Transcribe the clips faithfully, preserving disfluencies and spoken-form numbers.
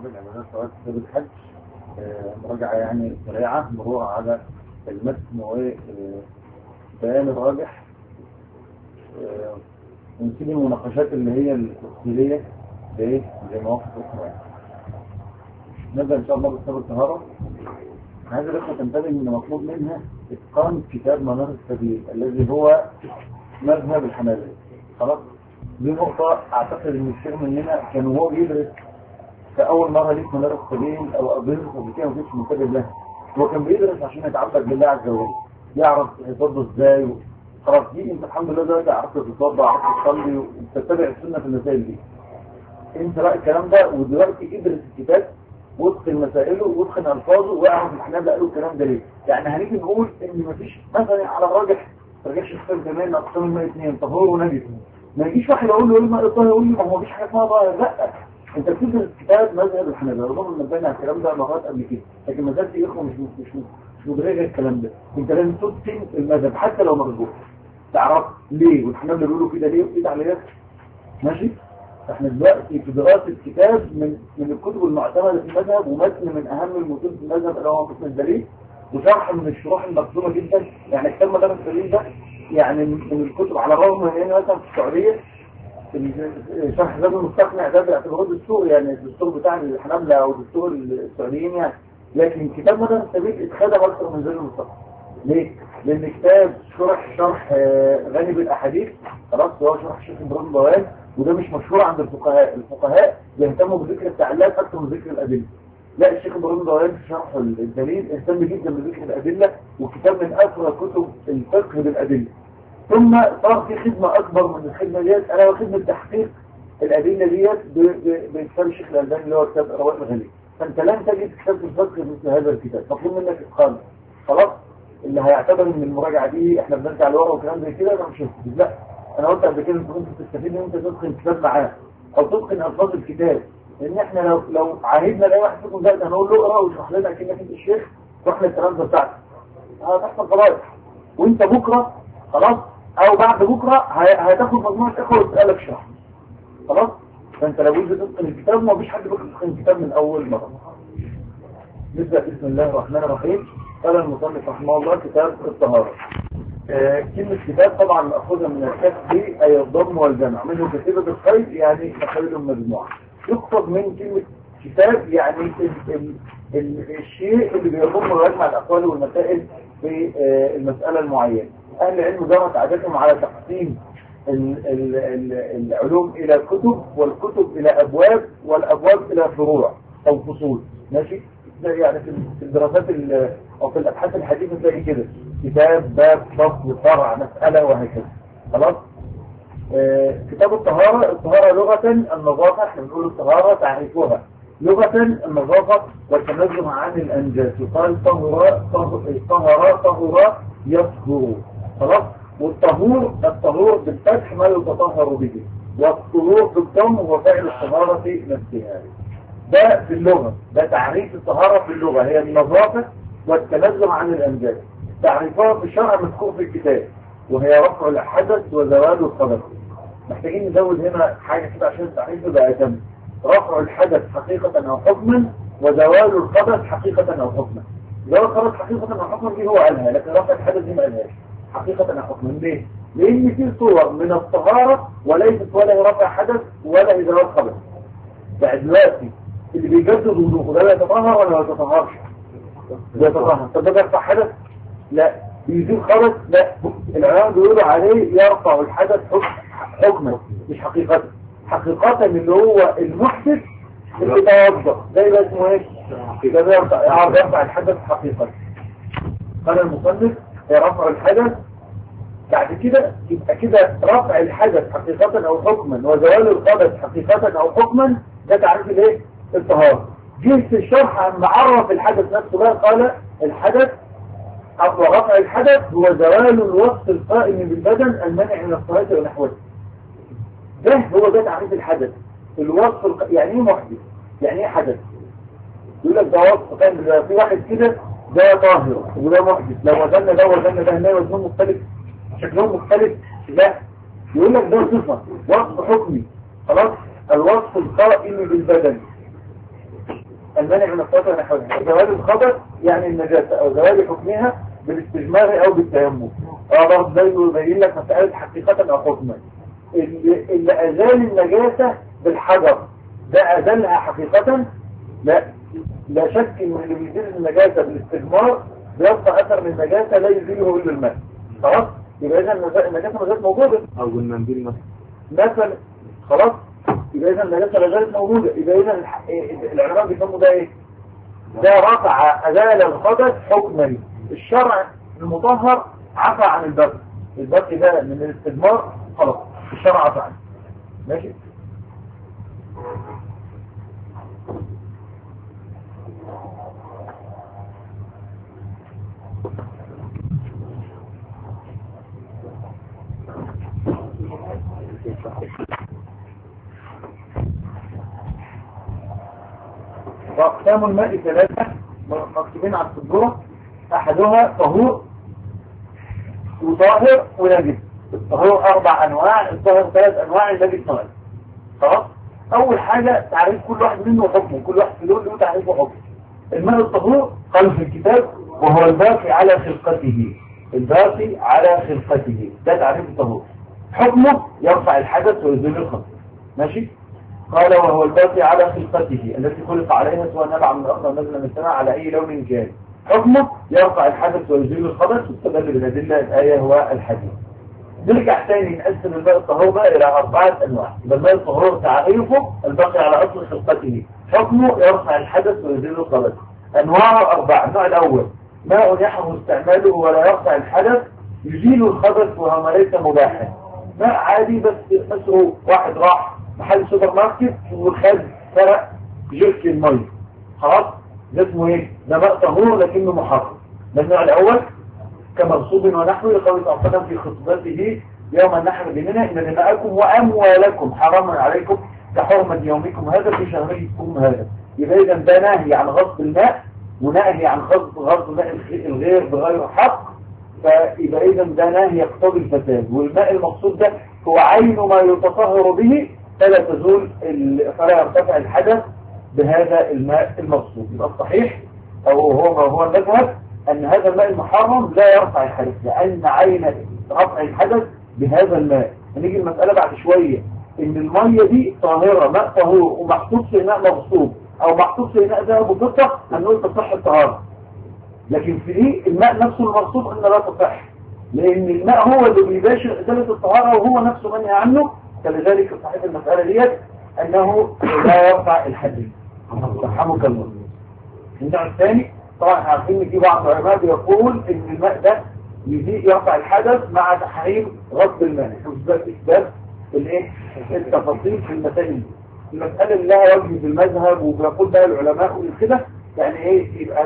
أبواب العبادات سواء كتاب الحج، مراجعة يعني سريعة، مرور على المتن وبيان الراجح، ونسيب المناقشات اللي هي التفصيلية زي مواقف الإسماعيل. نبدأ إن شاء الله بكتاب الطهارة. هذا الأخوة تنتبه إن مطلوب منها إتقان كتاب منار السبيل الذي هو مذهب الحنابلة. خلاص، دي نقطة أعتقد إن كثير مننا كان هو بيدرس كأول مرة ليه منار السبيل أو أظن قبل كده ما كانش منتبه لها. هو كان بيدرس عشان يتعبد بالله عز وجل، يعرف يصلي إزاي. خلاص دي أنت الحمد لله دلوقتي عرفت تتصدى، عرفت تصلي وتتبع السنة في المسائل دي. أنت بقى الكلام ده ودلوقتي ادرس الكتاب وادخل مسائله وادخل ألفاظه واعرف الحنابلة قالوا الكلام ده ليه. يعني هنيجي نقول إن مفيش مثلا على الراجح ما رجعش اختار زمان أقسام الماء اثنين طهور ونجس. ما يجيش واحد يقول له الماء الطاهر يقول لي ما هو مفيش حاجه اسمها طاهر. لا، انت بتدرس كتاب مذهب الحنابلة، رغم ان بنبني على الكلام ده مرات قبل كده، لكن ما زال في اخوه مش مش مش مدرجه الكلام ده. انت لازم تتقن المذهب حتى لو مرجوح، تعرف ليه والحنابلة بيقولوا كده ليه وايه عليك. ماشي، احنا دلوقتي في دراسه كتاب من من الكتب المعتمده في المذهب، ومتن من اهم المتون في المذهب اللي هو متن الدليل، وشرح من الشروح المخزومه جدا. يعني كتاب منار السبيل ده يعني من الكتب، على الرغم من ان مثلا في السعوديه شرح زاد المستقنع ده باعتباره دستور، يعني الدستور بتاع الحنابلة او دستور السعوديين يعني، لكن كتاب منار السبيل اتخدم اكثر من زاد المستقنع. ليه؟ لان كتاب شرح شرح غني بالاحاديث. خلاص، هو شرح الشيخ ابراهيم بوان، وده مش مشهور عند الفقهاء. الفقهاء بيهتموا بذكر التعليلات اكثر من ذكر الادله. لا، الشيخ ابراهيم بوان في شرح الدليل اهتم جدا بذكر الادله، وكتاب من اكثر كتب الفقه بالادله. ثم صار في خدمه اكبر من الخدمه ديت، انا وخدمه تحقيق الادله ديت بكتاب الشيخ الالباني اللي هو كتاب روائح الغليل. فانت لن تجد كتاب في الفقه مثل هذا الكتاب، مطلوب منك اتقان. خلاص، اللي هيعتبر ان المراجعه دي احنا بنرجع لورا وكلام زي كده انا مش هستفيد. لا، انا قلت قبل كده انت ممكن تستفيد ان انت تدخل الكتاب معاه او تدخل الفاظ الكتاب. لان احنا لو لو عاهدنا لاي واحد فيكم دلوقتي هنقول له اقرا واشرح لنا كأنك انت الشيخ واحنا الترانزه بتاعتك، هتحصل فضايح. وانت بكره خلاص او بعد بكره هتاخد مجموعه اخوه وتسالك شرح. خلاص، فانت لو جيت تدخل الكتاب ما فيش حد بيدخل الكتاب من اول مره. نبدا بسم الله الرحمن الرحيم. قال المصنف رحمه الله كتاب الطهارة. آه كلمة كتاب طبعا مأخوذة من الكتب أي الضم والجمع، منه كتيبة الخير يعني تخيل مجموعة. يقصد من كلمة كتاب يعني ال ال ال الشيء اللي بيضم ويجمع الأقوال والمسائل في آه المسألة المعينة. أهل العلم جرت عادتهم على تقسيم ال ال ال العلوم إلى كتب، والكتب إلى أبواب، والأبواب إلى فروع أو فصول. ماشي؟ يعني في الدراسات او في الابحاث الحديثه تلاقي كده كتاب، باب، فصل، فرع، مساله، وهكذا. خلاص، آه كتاب الطهاره. الطهاره لغه النظافه، احنا بنقول الطهاره تعريفها لغه النظافه والتنزه عن الانجاس. يقال طهر طهر طهر يطهر. خلاص، والطهور الطهور بالفتح ما يتطهر به، والطهور بالضم هو فعل الطهاره نفسها. ده في اللغة، ده تعريف الطهارة في اللغة، هي النظافة والتنزه عن الأنجاس. تعريفها في الشرع مذكور في الكتاب، وهي رفع الحدث وزوال الخبث. محتاجين نزود هنا حاجة كده عشان التعريف يبقى يتم. رفع الحدث حقيقة أو حكما، وزوال الخبث حقيقة أو حكما. زوال الخبث حقيقة أو حكما دي هو قالها، لكن رفع الحدث دي ما قالهاش حقيقة أو حكما. ليه؟ لأن في صور من الطهارة وليست ولا رفع حدث ولا زوال خبث. بعد دلوقتي اللي بيجدد وضوءه ده يتطهر ولا ما يتطهرش؟ يتطهر. طب ده بيرفع حدث؟ لا. بيزيل خبث؟ لا. العلماء بيقولوا عليه يرفع الحدث حكما مش حقيقة. حقيقة اللي هو المحدث اللي توضأ زي ده اسمه ايه؟ ده بيرفع يرفع الحدث حقيقة. قال المصنف يرفع الحدث. بعد كده يبقى كده رفع الحدث حقيقة او حكما وزوال الخبث حقيقة او حكما، ده تعريف الايه؟ الطهارة. جه في الشرح عن عرف الحدث نفسه بقى قال الحدث او رفع الحدث هو زوال الوصف القائم بالبدن المنع من الصلاة ونحوه. ده هو ده تعريف الحدث. الوصف الق... يعني ايه محدث؟ يعني ايه حدث؟ يقول لك ده وصف كان في واحد كده ده طاهر وده محدث، لو وزننا ده وزننا ده هنلاقي وزنهم مختلف، شكلهم مختلف. لا، يقول لك ده صفة وصف حكمي. خلاص، الوصف القائم بالبدن المانع من الصلاة ونحوها. زوال الخبث يعني النجاسة أو زوال حكمها بالاستجمار أو بالتيمم. اه برضه ده يبين لك مسألة حقيقة أو حكما. اللي, اللي أزال النجاسة بالحجر ده أزالها حقيقة؟ لا، لا شك إن اللي بيزيل النجاسة بالاستجمار بيبقى أثر من النجاسة لا يزيله إلا الماء. خلاص؟ يبقى إذا النجاسة ما زالت موجودة. أو المنديل مثلا. مثلا خلاص؟ يبقى إذا النجاسة لا زالت موجودة. يبقى إذا العلماء بيسموا ده إيه؟ ده رفع أزال الخبث حكما. الشرع المطهر عفى عن البقي. البقي ده من الاستجمار خلاص الشرع عفى عنه. ماشي؟ وأقسام الماء ثلاثة مكتوبين على السبورة. أحدها طهور وطاهر ونجس. الطهور أربع أنواع، الطاهر ثلاث أنواع، النجس نوع. خلاص؟ أول حاجة تعريف كل واحد منه حكمه، كل واحد في دول له تعريف وحكم. الماء الطهور قال في الكتاب وهو الباقي على خلقته. الباقي على خلقته ده تعريف الطهور. حكمه يرفع الحدث ويزيل الخبث. ماشي؟ قال وهو الباقي على خلقته التي خلق عليها سواء نبع من الأرض ونزل من السماء على أي لون كان. حكمه يرفع الحدث ويزيل الخبث واستدل بالأدلة الآية هو الحديث. نرجع تاني نقسم الماء الطهور بقى إلى أربعة أنواع. يبقى الماء الطهور تعريفه الباقي على أصل خلقته، حكمه يرفع الحدث ويزيل الخبث. أنواعه أربعة. النوع الأول ماء يحرم استعماله ولا يرفع الحدث يزيل الخبث وهو ليس مباحا. ماء عادي بس مثله واحد راح محل سوبر ماركت وخد فرق جرك المي، خلاص ده اسمه ايه؟ ده ماء طهور لكنه محرم. ده النوع الاول كمغصوب ونحوه لقول صلى الله عليه وسلم في خطبته يوم النحر بمنى ان دماءكم واموالكم حرام عليكم كحرمة يومكم هذا في شهركم هذا. يبقى اذا ده نهي عن غصب الماء ونهي عن غصب غصب ماء الغير بغير حق. فيبقى اذا ده نهي يقتضي الفساد. والماء المقصود ده هو عين ما يتطهر به فلا تزول فلا يرتفع الحدث بهذا الماء المقصود. يبقى الصحيح او هو ما هو المذهب ان هذا الماء المحرم لا يرفع الحدث لان عين رفع الحدث بهذا الماء. هنيجي المسألة بعد شوية ان المية دي طاهرة ماء طهور ومحطوط في اناء مغصوب او محطوط في اناء ذهب وفضة هنقول تصح الطهارة. لكن في دي الماء نفسه المغصوب ان لا تصح لان الماء هو اللي بيباشر ازالة الطهارة وهو نفسه منهي عنه. فلذلك صحيح المسألة ديت أنه لا يرفع الحديث. رحمك الله. النوع الثاني طبعا عارفين ان في بعض العلماء بيقول ان الماء ده يزيد يرفع الحدث مع تحريم غصب الماء. اثبات اثبات الايه التفاصيل في المسائل دي. المسألة اللي لها وجه في المذهب وبيقول بقى العلماء وكده يعني ايه يبقى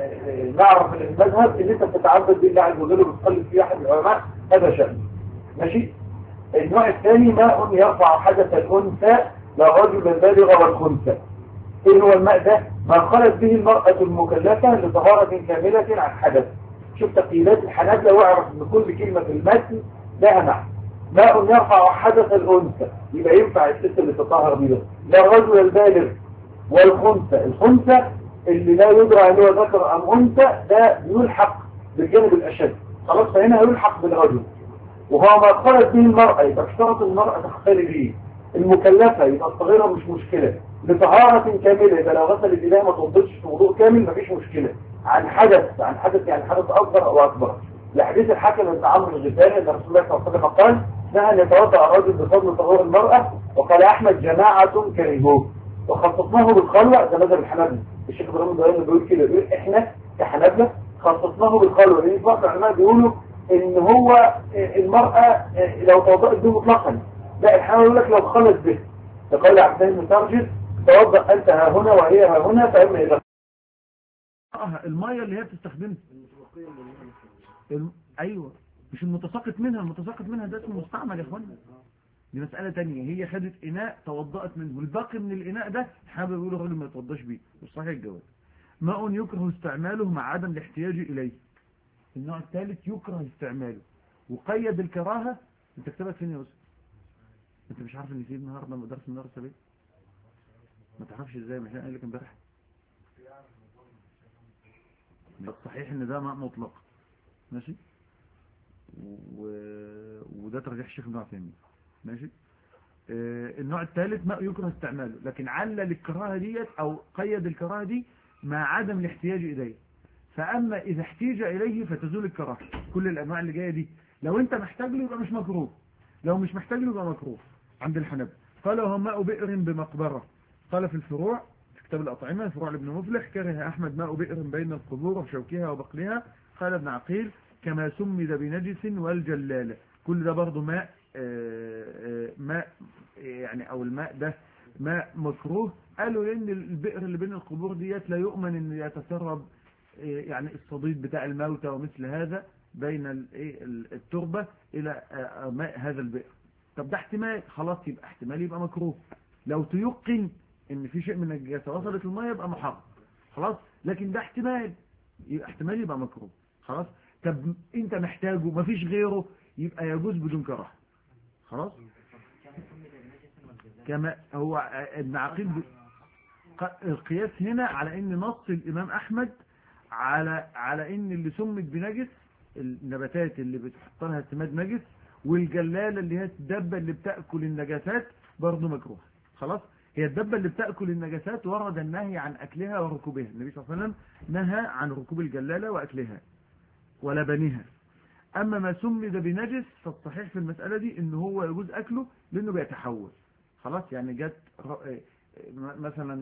نعرف المذهب ان انت بتتعبد بالله عز وجل وبتصلي في احد العلماء هذا شأن. ماشي. النوع الثاني ماء يرفع حدث الأنثى للرجل البالغ والخنثى. ايه هو الماء ده؟ ما خلت به المرأة المكلفة لطهارة كاملة عن حدث. شوف تقييدات الحنابلة واعرف ان كل كلمة في المتن لها معنى. ماء يرفع حدث الأنثى يبقى ينفع الست اللي تطهر بيه ده الرجل البالغ والخنثى. الخنثى اللي لا يدرى هل هو ذكر ام انثى ده يلحق بالجانب الاشد. خلاص فهنا يلحق بالرجل. وهو ما خلت به المرأة يبقى اشترط المرأة تختلي به. المكلفة يبقى الصغيرة مش مشكلة. لطهارة كاملة يبقى لو غسلت ايديها ما توضتش في وضوء كامل مفيش مشكلة. عن حدث عن حدث يعني حدث أكبر أو أكبر. لحديث الحاكم بن عمرو الغفاري أن رسول الله صلى الله عليه وسلم قال نهى أن يتوضأ الرجل بفضل طهور المرأة. وقال أحمد جماعة كرهوه وخصصناه بالخلوة. ده مذهب الحنابلة. الشيخ ابراهيم الضياني بيقول كده بيقول احنا كحنابلة خصصناه بالخلوة. لأن بعض العلماء بيقولوا ان هو المرأة لو توضأت به مطلقا. لا الحنابلة يقول لك لو خلت به. فقال عبد الله بن ترجل توضأ أنت ها هنا وهي ها هنا فإما إذا المية اللي هي بتستخدمها الم... ايوه مش المتساقط منها. المتساقط منها ده اسمه مستعمل يا اخوانا. دي مسألة تانية. هي خدت اناء توضأت منه والباقي من الاناء ده حابب يقول الراجل ما يتوضاش بيه. مش صحيح الجواز. ماء يكره استعماله مع عدم الاحتياج اليه. النوع الثالث يكره استعماله وقيد الكراهة. انت كتبت فين يا يوسف؟ انت مش عارف ان في النهارده درس النهارده ليه؟ ما تعرفش ازاي؟ مش انا قايل لك امبارح الصحيح ان ده ماء مطلق ماشي، و... وده ترجيح الشيخ ابن عثيمين ماشي. آه النوع الثالث ماء يكره استعماله، لكن علل الكراهه ديت او قيد الكراهه دي مع عدم الاحتياج اليه. فاما اذا احتيج اليه فتزول الكراهه. كل الانواع اللي جايه دي لو انت محتاج له يبقى مش مكروه، لو مش محتاج له يبقى مكروه عند الحنابلة. قال وهو ماء بئر بمقبره. قال في الفروع في كتاب الأطعمة فروع لابن مفلح كره أحمد ماء بئر بين القبور وشوكها وبقلها. قال ابن عقيل كما سمد بنجس والجلالة. كل ده برضه ماء ماء يعني أو الماء ده ماء مكروه. قالوا لأن البئر اللي بين القبور ديت لا يؤمن أن يتسرب يعني الصديد بتاع الموتى ومثل هذا بين التربة إلى ماء هذا البئر. طب ده احتمال، خلاص يبقى احتمال يبقى مكروه. لو تيقن ان في شيء من النجاسه وصلت الميه يبقى محرم خلاص، لكن ده احتمال، يبقى احتمال يبقى مكروه خلاص. طب انت محتاجه مفيش غيره يبقى يجوز بدون كراهه خلاص. كما هو ابن عقيل القياس هنا على ان نص الامام احمد على على ان اللي سمت بنجس النباتات اللي بتحط لها سماد نجس، والجلاله اللي هي الدبه اللي بتاكل النجاسات برضه مكروه خلاص. هي الدبة اللي بتأكل النجاسات ورد النهي عن أكلها وركوبها. النبي صلى الله عليه وسلم نهى عن ركوب الجلالة وأكلها ولبنها. أما ما سمد بنجس فالصحيح في المسألة دي إن هو يجوز أكله لأنه بيتحول خلاص. يعني جت مثلا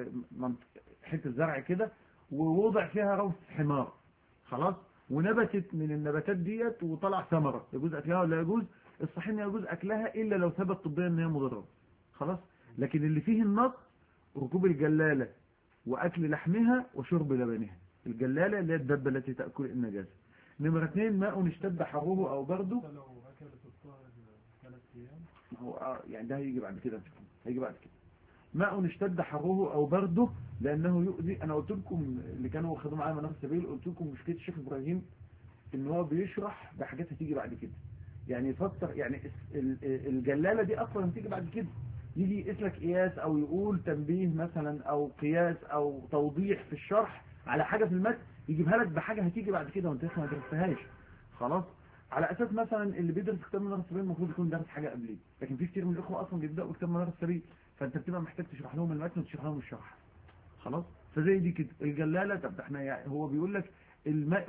حتة زرع كده ووضع فيها روث حمار خلاص، ونبتت من النباتات ديت وطلع ثمرة، يجوز أكلها ولا يجوز؟ الصحيح إن يجوز أكلها إلا لو ثبت طبيا إن هي مضرة خلاص. لكن اللي فيه النص ركوب الجلالة وأكل لحمها وشرب لبنها. الجلالة اللي هي الدبة التي تأكل النجاسة. نمرة اثنين ماء اشتد حروه أو برده. لو أكلت الطاهر ثلاث أيام هو يعني ده هيجي بعد كده هيجي بعد كده. ماء اشتد حروه أو برده لأنه يؤذي. أنا قلت لكم اللي كانوا واخدوا معايا منار السبيل، قلت لكم مشكلة الشيخ إبراهيم إن هو بيشرح بحاجات هتيجي بعد كده. يعني يفسر يعني الجلالة دي أصلا هتيجي بعد كده، يجي يقيس قياس او يقول تنبيه مثلا او قياس او توضيح في الشرح على حاجة في المتن، يجيبها لك بحاجة هتيجي بعد كده وانت لسه ما درستهاش خلاص. على اساس مثلا اللي بيدرس كتاب منار السبيل المفروض يكون دارس حاجة قبليه، لكن في كتير من الاخوه اصلا بيبداوا كتاب منار السبيل، فانت بتبقى محتاج تشرح لهم المتن وتشرح لهم الشرح خلاص. فزي دي كده الجلالة. طب احنا يعني هو بيقول لك الماء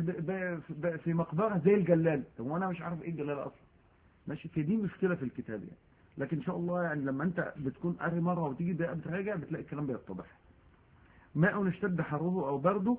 بئر في مقبره زي الجلالة، طب وانا مش عارف ايه الجلالة اصلا ماشي. في دي مشكلة في الكتاب يعني، لكن ان شاء الله يعني لما انت بتكون قاري مره وتيجي بقى بتراجع بتلاقي الكلام بيتضح. ماء اشتد حروه او برده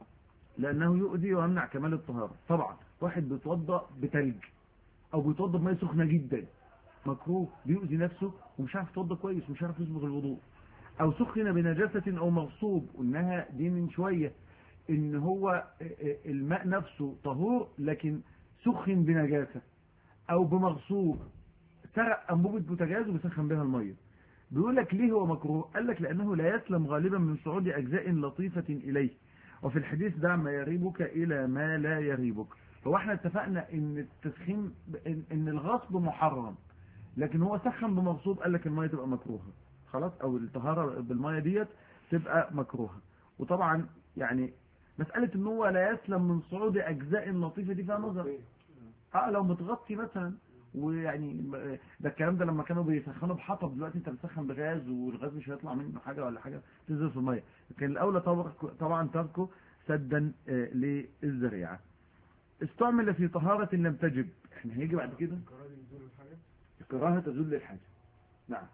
لانه يؤذي ويمنع كمال الطهاره. طبعا واحد بيتوضا بتلج او بيتوضا بميه سخنه جدا مكروه، بيؤذي نفسه ومش عارف يتوضا كويس ومش عارف يصبغ الوضوء. او سخن بنجاسه او مغصوب، قلناها دي من شويه ان هو الماء نفسه طهور لكن سخن بنجاسه او بمغصوب، سرق انبوبه بوتاجاز وبيسخن بها الميه. بيقول لك ليه هو مكروه؟ قال لك لانه لا يسلم غالبا من صعود اجزاء لطيفه اليه، وفي الحديث دع ما يريبك الى ما لا يريبك. هو احنا اتفقنا ان التسخين ان, إن الغصب محرم، لكن هو سخن بمغصوب قال لك الميه تبقى مكروهه خلاص، او الطهاره بالميه ديت تبقى مكروهه. وطبعا يعني مساله ان هو لا يسلم من صعود اجزاء لطيفه دي فيها نظر. اه لو متغطي مثلا، ويعني ده الكلام ده لما كانوا بيسخنوا بحطب، دلوقتي انت بتسخن بغاز والغاز مش هيطلع منه حاجه ولا حاجه تنزل في الميه. كان الاولى طبعا تركه سدا للذريعه. استعمل في طهاره لم تجب. احنا هيجي بعد كده الكراهه تزول للحاجه. نعم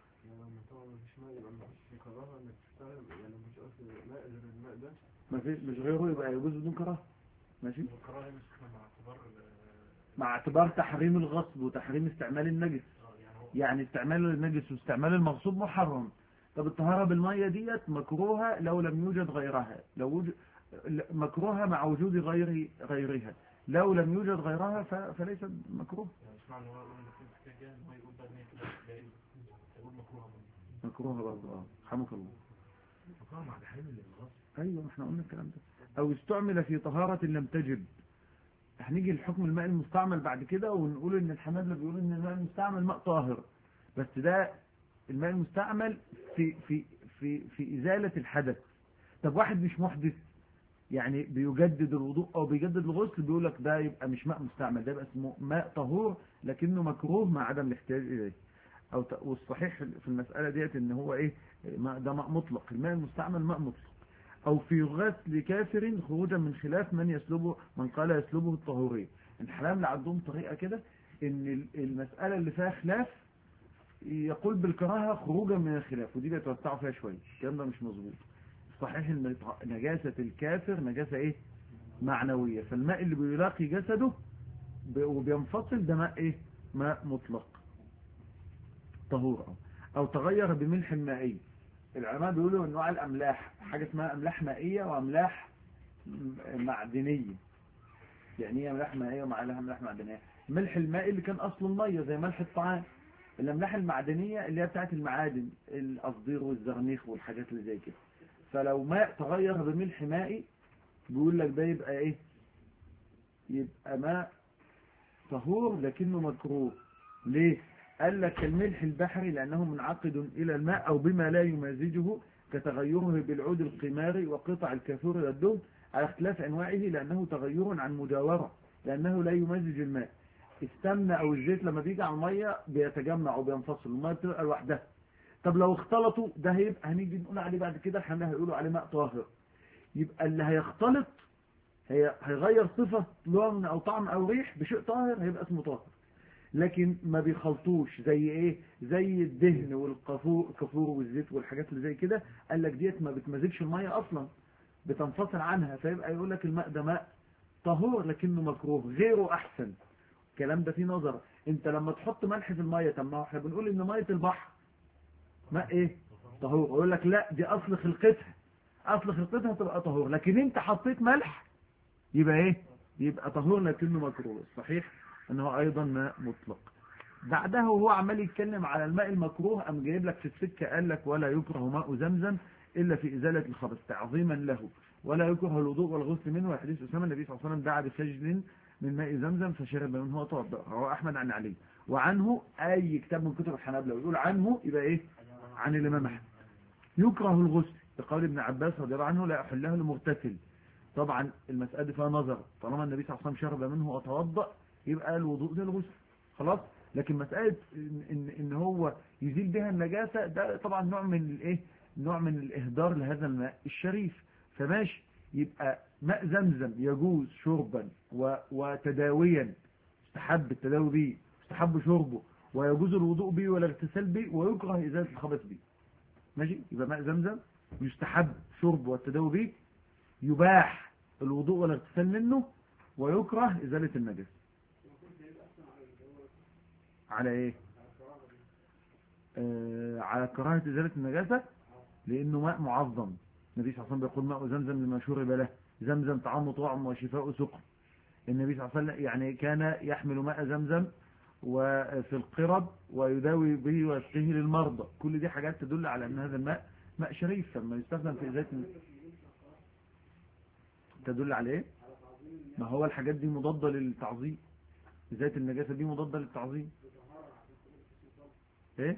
ما فيش مش غيره يبقى يجوز بدون كراهه ماشي، مع اعتبار تحريم الغصب وتحريم استعمال النجس. يعني استعمال النجس واستعمال المغصوب محرم. طب الطهارة بالمية ديت مكروهة لو لم يوجد غيرها، لو وجد مكروهة مع وجود غير غيرها، لو لم يوجد غيرها فليس مكروه. مكروهة برضه اه حمك الله. ايوه احنا قلنا الكلام ده. او استعمل في طهارة لم تجب. هنيجي لحكم الماء المستعمل بعد كده ونقول ان الحنابلة بيقولوا ان الماء المستعمل ماء طاهر، بس ده الماء المستعمل في في في في ازالة الحدث. طب واحد مش محدث يعني بيجدد الوضوء او بيجدد الغسل، بيقول لك ده يبقى مش ماء مستعمل، ده يبقى اسمه ماء طهور لكنه مكروه مع عدم الاحتياج اليه. او ت- والصحيح في المسألة ديت ان هو ايه، ماء ده ماء مطلق، الماء المستعمل ماء مطلق. او في غسل كافر خروجا من خلاف من يسلبه، من قال يسلبه الطهورية. الحلام اللي عندهم طريقة كده ان المسألة اللي فيها خلاف يقول بالكراهة خروجا من الخلاف، ودي بيتوسعوا فيها شوية، الكلام ده مش مظبوط. صحيح ان نجاسة الكافر نجاسة ايه، معنوية، فالماء اللي بيلاقي جسده وبينفصل ده ماء ايه، ماء مطلق طهور. او, أو تغير بملح مائي. العلماء بيقولوا انواع الاملاح حاجة اسمها املاح مائية واملاح معدنية. يعني ايه املاح مائية ومعلها املاح معدنية؟ الملح المائي اللي كان اصله المية زي ملح الطعام. الاملاح المعدنية اللي هي بتاعت المعادن، القصدير والزرنيخ والحاجات اللي زي كده. فلو ماء تغير بملح مائي بيقول لك ده يبقى ايه، يبقى ماء طهور لكنه مكروه. ليه؟ قال لك الملح البحري لأنه منعقد إلى الماء أو بما لا يمازجه كتغيره بالعود القماري وقطع الكافور والدهن، على اختلاف أنواعه لأنه تغير عن مجاورة لأنه لا يمازج الماء. السمنة أو الزيت لما بيجي على المية بيتجمع وبينفصل، المية بتبقى لوحدها. طب لو اختلطوا ده هيبقى، هنيجي نقول عليه بعد كده الحمام هيقولوا عليه ماء طاهر. يبقى اللي هيختلط هي هيغير صفة لون أو طعم أو ريح بشيء طاهر هيبقى اسمه طاهر. لكن ما بيخلطوش زي ايه، زي الدهن والكفور الكفور والزيت والحاجات اللي زي كده. قال لك ديت ما بتمزجش المية اصلا، بتنفصل عنها، فيبقى يقول لك الماء ده ماء طهور لكنه مكروه، غيره احسن. الكلام ده فيه نظر. انت لما تحط ملح في المية، طب ما احنا بنقول ان مية البحر ماء ايه، طهور. يقول لك لا دي اصل خلقتها، اصل خلقتها تبقى طهور، لكن انت حطيت ملح يبقى ايه، يبقى طهور لكنه مكروه. صحيح انه ايضا ماء مطلق. بعدها وهو عمال يتكلم على الماء المكروه قام جايب لك في السكه قال لك ولا يكره ماء زمزم الا في ازاله الخبث تعظيما له، ولا يكره الوضوء والغسل منه. وحديث اسامه النبي صلى الله عليه وسلم دعا بسجل من ماء زمزم فشرب منه وتوضا، رواه احمد عن علي. وعنه اي كتاب من كتب الحنابلة ويقول عنه يبقى ايه، عن الامام احمد. يكره الغسل بقول ابن عباس رضي الله عنه لا يحله لمغتسل. طبعا المسألة دي فيها نظر، طالما النبي صلى الله عليه وسلم شرب منه وتوضأ يبقى الوضوء زي الغسل خلاص. لكن مسألة إن, إن, إن هو يزيل بها النجاسة ده طبعا نوع من الإيه، نوع من الإهدار لهذا الماء الشريف، فماشي. يبقى ماء زمزم يجوز شربا وتداويا، استحب التداوي به، استحب شربه، ويجوز الوضوء به والاغتسال به، ويكره إزالة الخبث به. ماشي، يبقى ماء زمزم يستحب شربه والتداوي به، يباح الوضوء والاغتسال منه، ويكره إزالة النجس. على ايه، آه على كراهة إزالة النجاسة، لأنه ماء معظم. النبي صلى الله عليه وسلم بيقول ماء زمزم لما شرب له، زمزم طعام طعم وشفاء سقم. النبي صلى الله عليه وسلم يعني كان يحمل ماء زمزم وفي القرب ويداوي به ويسقيه للمرضى. كل دي حاجات تدل على أن هذا الماء ماء شريف لما يستخدم في إزالة. تدل على ايه، ما هو الحاجات دي مضادة للتعظيم، ذات النجاسة دي مضادة للتعظيم. ايه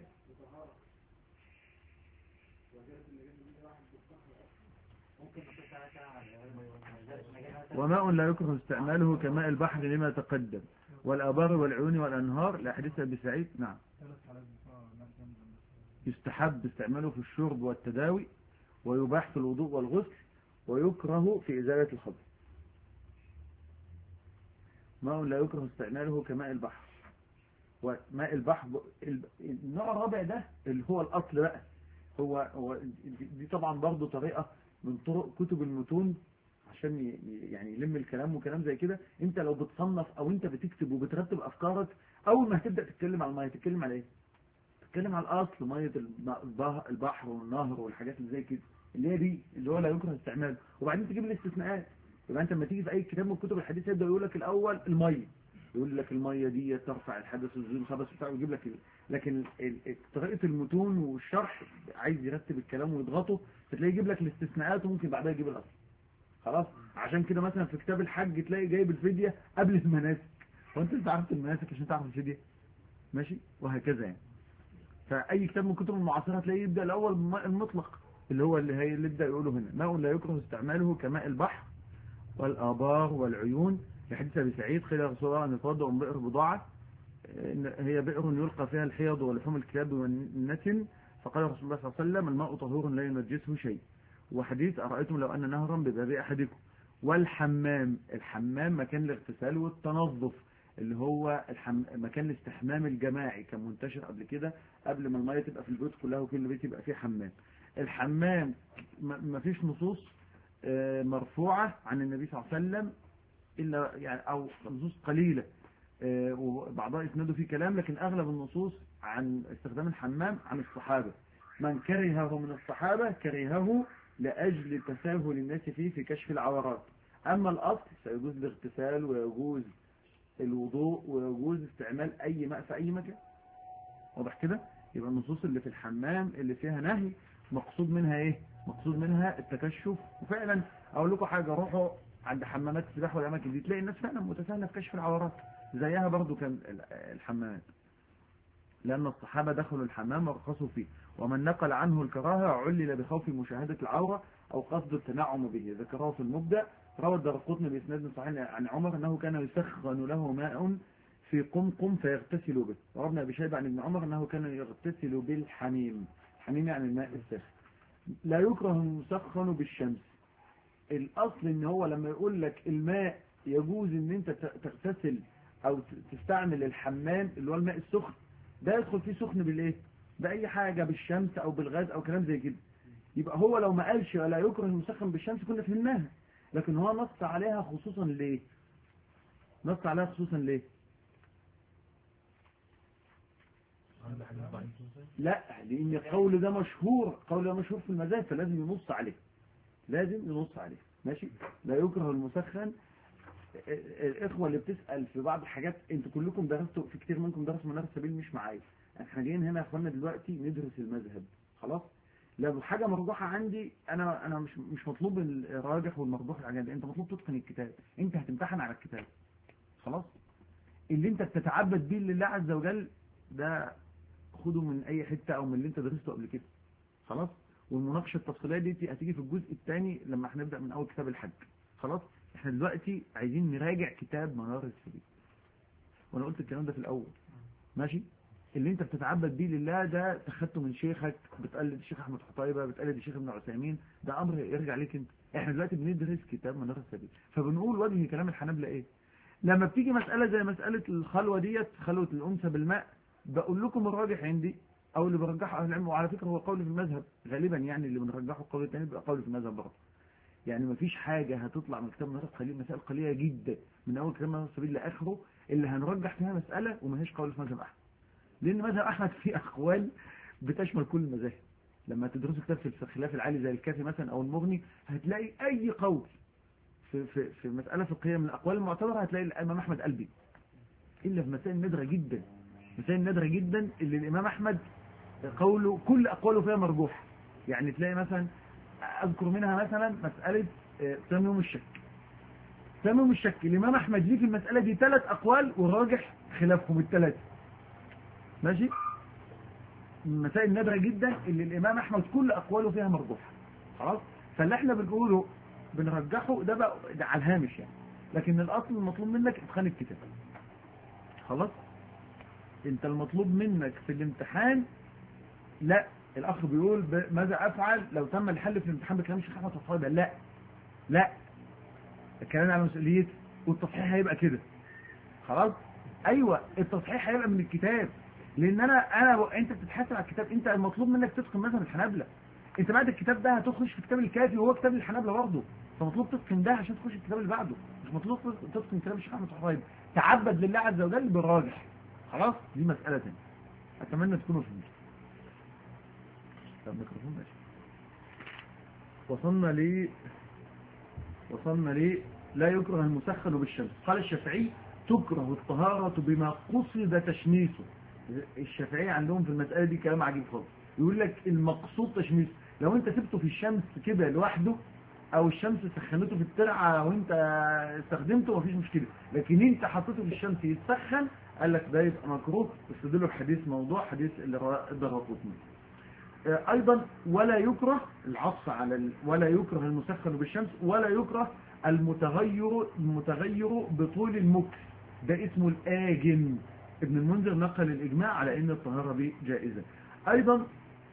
وماء لا يكره استعماله كماء البحر لما تقدم، والآبار والعيون والأنهار لأحدث بسعيد. نعم، يستحب استعماله في الشرب والتداوي، ويباح في الوضوء والغسل، ويكره في إزالة الخبث. ماء لا يكره استعماله كماء البحر. وماء البحر النوع الرابع ده اللي هو الأصل بقى، هو, هو دي طبعا برضو طريقة من طرق كتب المتون عشان يعني يلم الكلام وكلام زي كده. انت لو بتصنف او انت بتكتب وبترتب افكارك، اول ما هتبدأ تتكلم على المية تتكلم على ايه، تتكلم على الاصل، مية البحر والنهر والحاجات اللي زي كده اللي هي دي اللي هو لا يكره استعماله، وبعدين تجيب الاستثناءات. يبقى انت لما تيجي في اي كتاب من كتب الحديث يبدأ يقول لك الاول المية، يقول لك المية دي ترفع الحدث والزيل الخبث بتاعه ويجيب لك كده. لكن طريقة المتون والشرح عايز يرتب الكلام ويضغطه، فتلاقيه يجيب لك الاستثناءات وممكن بعدها يجيب الاصل. خلاص، عشان كده مثلا في كتاب الحج تلاقي جايب الفدية قبل المناسك، وانت انت عرفت المناسك عشان تعرف الفدية، ماشي، وهكذا يعني. فاي كتاب من كتب المعاصرة تلاقيه يبدأ الاول بالماء المطلق اللي هو اللي هي اللي يبدأ يقوله هنا ماء لا يكره استعماله كماء البحر والآبار والعيون. لحديث أبي سعيد قيل يا رسول الله أن يتوضأ من بئر بضاعة هي بئر يلقى فيها الحيض ولحوم الكلاب والنتن، فقال رسول الله صلى الله عليه وسلم الماء طهور لا ينجسه شيء. وحديث أرأيتم لو أن نهرا بباب أحدكم. والحمام، الحمام مكان الاغتسال والتنظف، اللي هو الحم... مكان الاستحمام الجماعي كان منتشر قبل كده، قبل ما المية تبقى في البيوت كلها وكل بيت يبقى فيه حمام. الحمام ما فيش نصوص مرفوعة عن النبي صلى الله عليه وسلم إلا يعني أو نصوص قليلة وبعضها اسناده فيه كلام، لكن أغلب النصوص عن استخدام الحمام عن الصحابة. من كرهه من الصحابة كرهه لأجل تساهل الناس فيه في كشف العورات. أما الأصل سيجوز الاغتسال ويجوز الوضوء ويجوز استعمال أي ماء في أي مكان. واضح كده؟ يبقى النصوص اللي في الحمام اللي فيها نهي مقصود منها إيه؟ مقصود منها التكشف. وفعلا أقول لكم حاجة، روحوا عند حمامات السباحة والأماكن دي تلاقي الناس فعلا متساهلة في كشف العورات، زيها برضو كان الحمامات، لأن الصحابة دخلوا الحمام ورخصوا فيه. ومن نقل عنه الكراهة علل بخوف مشاهدة العورة أو قصد التنعم به، ذكره في المبدع. روى الدارقطني بإسناد صحيح عن عمر أنه كان يسخن له ماء في قمقم فيغتسل به. وروى ابن أبي شيبة عن ابن عمر أنه كان يغتسل بالحميم، حميم يعني الماء الساخن. لا يكره المسخن بالشمس. الأصل إن هو لما يقول لك الماء يجوز إن أنت تغتسل أو تستعمل الحمام اللي هو الماء السخن، ده يدخل فيه سخن بالإيه؟ بأي حاجة، بالشمس أو بالغاز أو كلام زي كده. يبقى هو لو ما قالش ولا يكره المسخن بالشمس كنا فهمناها، لكن هو نص عليها خصوصا ليه؟ نص عليها خصوصا ليه؟ لا، لأن القول ده مشهور، قول ده مشهور في المذاهب، فلازم ينص عليه، لازم ينص عليه. ماشي؟ لا يكره المسخن. الإخوة اللي بتسأل في بعض الحاجات، انتوا كلكم درستوا، في كتير منكم درسوا منار السبيل مش معايا، احنا جايين هنا يا اخوانا دلوقتي ندرس المذهب. خلاص؟ لو حاجة مرجوحة عندي انا انا مش مش مطلوب الراجح والمرجوح الحاجات دي، انت مطلوب تتقن الكتاب، انت هتمتحن على الكتاب. خلاص؟ اللي انت بتتعبد بيه لله عز وجل ده خده من اي حتة او من اللي انت درسته قبل كده. خلاص؟ والمناقشة التفصيلية دي هتيجي في الجزء الثاني لما هنبدأ من اول كتاب الحج. خلاص؟ احنا دلوقتي عايزين نراجع كتاب منار السبيل، وانا قلت الكلام ده في الاول. ماشي؟ اللي انت بتتعبد بيه لله ده تاخدته من شيخك، بتقلد الشيخ احمد حطيبه، بتقلد الشيخ ابن عثيمين، ده امر يرجع ليك انت. احنا دلوقتي بندرس كتاب منار السبيل، فبنقول وجه كلام الحنابلة ايه. لما بتيجي مسألة زي مسألة الخلوة ديت، خلوة الانثى بالماء، بقول لكم الراجح عندي او اللي برجحه اهل العلم، وعلى فكره هو قول في المذهب غالبا، يعني اللي بنرجحه القول الثاني بيبقى قول في المذهب برضه. يعني مفيش حاجة هتطلع من كتاب منار السبيل، مسائل قليلة جدا من أول كتاب منار السبيل لآخره اللي هنرجح فيها مسألة وما هيش قول في مذهب أحمد، لأن مذهب أحمد فيه أقوال بتشمل كل المذاهب. لما تدرسوا كتاب في الخلاف العالي زي الكافي مثلا أو المغني، هتلاقي أي قول في في في مسألة فقهية من الأقوال المعتبرة هتلاقي الإمام أحمد قلبي، إلا في مسائل نادرة جدا، مسائل نادرة جدا اللي الإمام أحمد قوله كل أقواله فيها مرجوح. يعني تلاقي مثلا أذكر منها مثلا مسألة تميم الشك. تميم الشك الإمام أحمد ليه في المسألة دي ثلاث أقوال وراجح خلافهم الثلاثة. ماشي؟ مسائل نادرة جدا اللي الإمام أحمد كل أقواله فيها مرجوحة. خلاص؟ فاللي احنا بنقوله بنرجحه ده بقى ده على الهامش يعني، لكن الأصل المطلوب منك إتقان الكتاب. خلاص؟ أنت المطلوب منك في الامتحان، لا الأخ بيقول ماذا أفعل لو تم الحل في الامتحان بكلام الشيخ أحمد حطيبة؟ لا لا، الكلام على مسؤوليتي، والتصحيح هيبقى كده. خلاص؟ أيوة التصحيح هيبقى من الكتاب، لأن أنا أنا أنت بتتحاسب على الكتاب، أنت المطلوب منك تتقن مثلا الحنابلة. أنت بعد الكتاب ده هتخش في كتاب الكافي وهو كتاب الحنابلة برضه، فمطلوب تتقن ده عشان تخش الكتاب اللي بعده، مش مطلوب تتقن كلام الشيخ أحمد حطيبة. تعبد لله عز وجل بالراجح. خلاص؟ دي مسألة ثانية. أتمنى تكونوا فهمتوا. الميكروفون ماشي. وصلنا لي وصلنا لي لا يكره المسخن بالشمس. قال الشافعي تكره الطهارة بما قصد تشميسه. الشافعي عندهم في المسألة دي كلام عجيب خالص، يقول لك المقصود تشميسه. لو انت سبته في الشمس كده لوحده او الشمس سخنته في الترعة وانت استخدمته مفيش مشكلة، لكن انت حطيته في الشمس يتسخن قال لك ده يبقى مكروه. استدلوا بحديث موضوع حديث اللي رواه الدارقطني. أيضا ولا يكره العطف على ال... ولا يكره المسخن بالشمس، ولا يكره المتغير المتغير بطول المكس، ده اسمه الآجن. ابن المنذر نقل الإجماع على أن الطهارة به جائزة. أيضا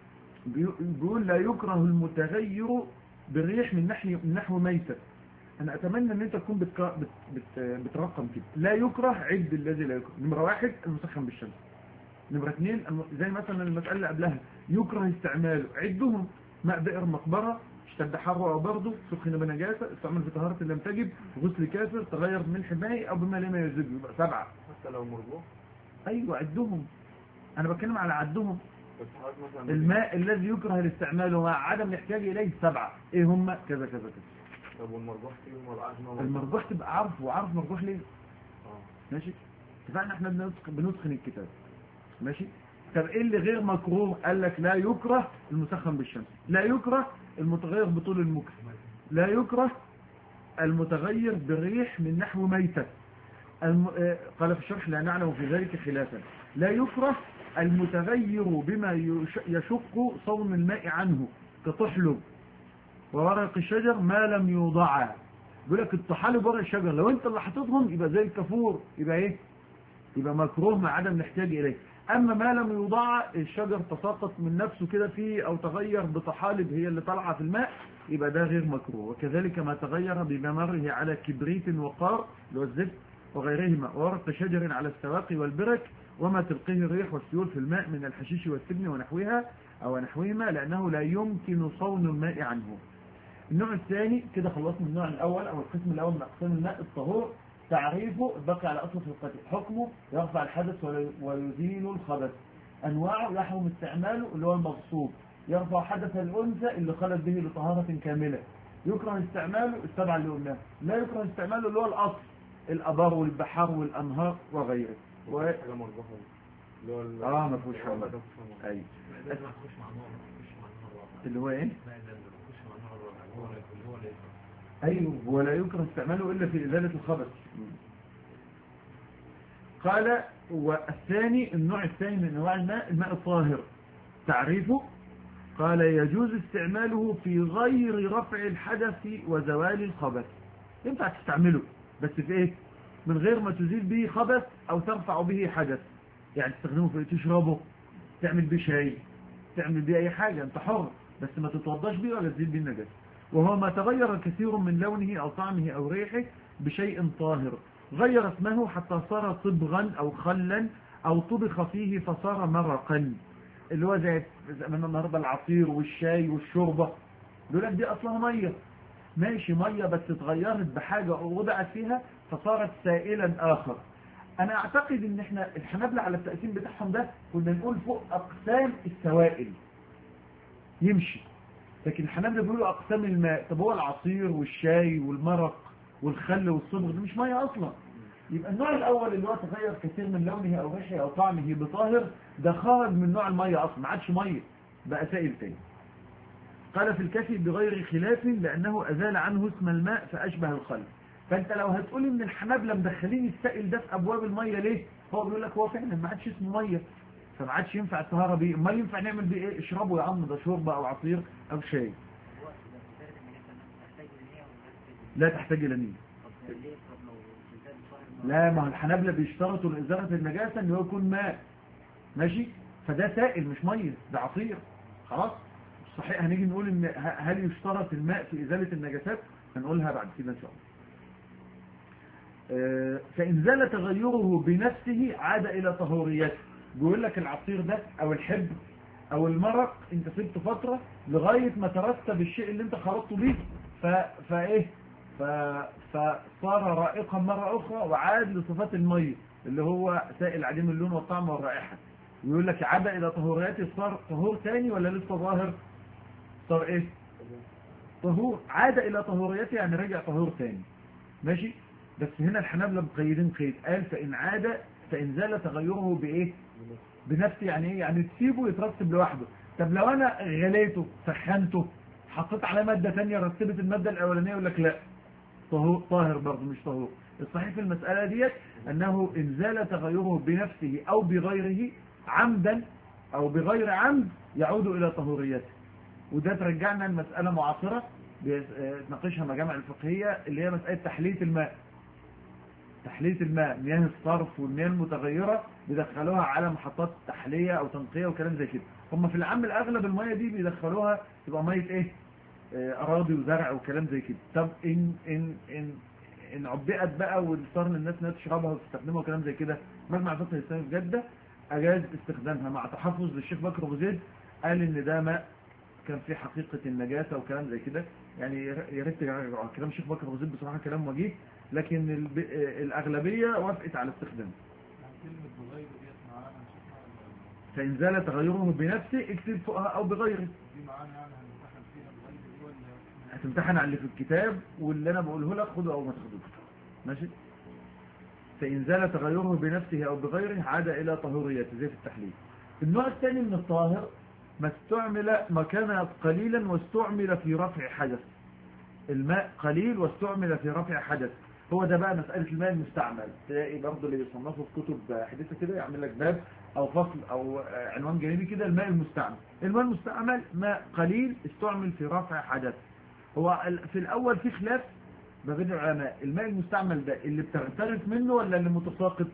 بيقول لا يكره المتغير بالريح من نحو من نحو ميتة. أنا أتمنى أن أنت تكون بتك... بت... بت... بترقم كده. لا يكره عد الذي لا يكره. نمرة واحد المسخن بالشمس. نمرة اثنين زي مثلا المسألة اللي قبلها يكره استعماله، عدهم: ماء بئر مقبرة، اشتد حره أو برده، سخن بنجاسة، استعمل في طهارة لم تجب، غسل كافر، تغير بملح مائي أو بما لما يزيد، يبقى سبعة. حتى لو مربوح. أيوة عدهم، أنا بتكلم على عدهم. الماء الذي يكره الاستعمال مع عدم الاحتياج إليه سبعة، إيه هم؟ كذا كذا كذا. طب والمربوح فيهم ولا المربوح تبقى عارف، وعارف مربوح ليه؟ اه ماشي. اتفقنا احنا بنسخن بنسخن الكتاب ماشي. طب ايه اللي غير مكروه؟ قال لك لا يكره المسخن بالشمس، لا يكره المتغير بطول المكس، لا يكره المتغير بالريح من نحو ميتة. الم... قال في الشرح لا نعلم في ذلك خلافا. لا يكره المتغير بما يش... يشق صون الماء عنه كطحلب وورق الشجر ما لم يوضع. بيقول لك الطحالب ورق الشجر لو انت اللي حاططهم يبقى زي الكافور، يبقى ايه؟ يبقى مكروه مع عدم الاحتياج اليه. اما ما لم يوضع، الشجر تساقط من نفسه كده فيه او تغير بطحالب هي اللي طالعه في الماء، يبقى ده غير مكروه. وكذلك ما تغير بممره على كبريت وقار اللي هو الزفت وغيرهما، وورق شجر على السواق والبرك، وما تلقيه الريح والسيول في الماء من الحشيش والسبن ونحوها او نحوهما، لانه لا يمكن صون الماء عنه. النوع الثاني كده خلصنا النوع الاول او القسم الاول من اقسام الماء الطهور. تعريفه بقي على أصل القتل. حكمه يرفع الحدث ويزيل الخبث. أنواعه يحرم استعماله اللي هو المغصوب، يرفع حدث الأنثى اللي خلت به لطهارة كاملة. يكره استعماله السبعة اللي قلناها. لا يكره استعماله اللي هو الأصل، الأبار والبحار والأنهار وغيره. و... حاجة مربوحة اللي هو ال... اه ما فيهوش حاجة. أي اللي هو ايه؟ أيوه ولا يكره استعماله إلا في إزالة الخبث. قال والثاني النوع الثاني من أنواع الماء الماء الطاهر. تعريفه قال يجوز استعماله في غير رفع الحدث وزوال الخبث. ينفع تستعمله بس في إيه؟ من غير ما تزيل به خبث أو ترفع به حدث. يعني تستخدمه في تشربه، تعمل به شاي، تعمل به أي حاجة، أنت حر، بس ما تتوضاش به ولا تزيل به النجاسة. وهو ما تغير كثير من لونه أو طعمه أو ريحه بشيء طاهر، غير اسمه حتى صار صبغا أو خلا أو طبخ فيه فصار مرقا، اللي هو زي من النهارده العصير والشاي والشوربة. يقول لك دي أصلها مية، ماشي مية بس اتغيرت بحاجة أو وضعت فيها فصارت سائلا آخر. أنا أعتقد إن إحنا الحنابلة على التقسيم بتاعهم ده كنا نقول فوق أقسام السوائل يمشي، لكن الحنابلة بيقولوا أقسام الماء. طب هو العصير والشاي والمرق والخل والصبغ ده مش مية أصلا. يبقى النوع الأول اللي هو تغير كثير من لونه أو ريحه أو طعمه بطاهر ده خرج من نوع المية أصلا، ما عادش مية، بقى سائل تاني. قال في الكافي بغير خلاف لأنه أزال عنه اسم الماء فأشبه الخل. فأنت لو هتقول إن الحنابلة مدخلين السائل ده في أبواب المية ليه؟ هو بيقول لك هو فعلا ما عادش اسمه مية، فما عادش ينفع الطهارة بيه. ما ينفع نعمل بيه ايه؟ اشربه يا عم، ده شوربة او عصير او شاي. لا تحتاج الى نية. لا، ما هو الحنابلة بيشترطوا لإزالة النجاسة ان هو يكون ماء ماشي، فده سائل مش مية، ده عصير خلاص. صحيح هنيجي نقول ان هل يشترط الماء في إزالة النجاسات، هنقولها بعد كده ان شاء الله. فإن زال تغيره بنفسه عاد إلى طهوريته. بيقول لك العصير ده او الحبر او المرق انت سبته فترة لغاية ما ترتب الشيء اللي انت خلطته بيه ف... فايه ف... فصار رائقا مرة اخرى وعاد لصفات المية اللي هو سائل عديم اللون والطعم والرائحة. ويقول لك عاد الى طهوريته، صار طهور تاني ولا لسه ظاهر؟ صار ايه؟ طهور. عاد الى طهوريته يعني رجع طهور تاني ماشي. بس هنا الحنابلة مقيدين قيد، قال فإن عاد فإن زال تغيره بإيه؟ بنفسه. يعني إيه؟ يعني تسيبه يترتب لوحده. طب لو أنا غليته سخنته حطيت عليه مادة تانية رتبت المادة الأولانية، يقول لك لا طهور، طاهر برضه مش طهور. الصحيح في المسألة ديت أنه إن زال تغيره بنفسه أو بغيره عمدا أو بغير عمد يعود إلى طهوريته. وده ترجعنا لمسألة معاصرة بناقشها مجامع الفقهية اللي هي مسألة تحلية الماء. تحلية الماء، مياه الصرف والمياه المتغيرة بيدخلوها على محطات تحلية أو تنقية وكلام زي كده. هم في العام الأغلب المياه دي بيدخلوها تبقى مية إيه؟ أراضي وزرع وكلام زي كده. طب إن إن إن إن عبئت بقى وصار للناس إنها تشربها وتستخدمها وكلام زي كده، مجمع الفقه الإسلامي في جدة أجاز استخدامها مع تحفظ للشيخ بكر أبو زيد، قال إن ده ماء كان في حقيقة النجاسة وكلام زي كده. يعني يا ريت تراجعوا كلام الشيخ بكر أبو زيد، بصراحة كلام وجيه، لكن الأغلبية وافقت على استخدامه. فإن زال تغيره بنفسه اكتب فوقها أو بغيره. هتمتحن على اللي في الكتاب واللي أنا بقوله لك خده أو ما تاخدوش. ماشي. فإن زال تغيره بنفسه أو بغيره عاد إلى طهوريته زي في التحليل. النوع الثاني من الطاهر ما استعمل ما كان قليلا واستعمل في رفع حدث. الماء قليل واستعمل في رفع حدث، هو ده بقى مسألة الماء المستعمل. تلاقي برضه اللي بيصنفوا في كتب حديثة كده يعمل لك باب أو فصل أو عنوان جانبي كده، الماء المستعمل. الماء المستعمل ماء قليل استعمل في رفع حدث. هو في الأول في خلاف ما بين العلماء، الماء المستعمل ده اللي بتغترف منه ولا اللي متساقط؟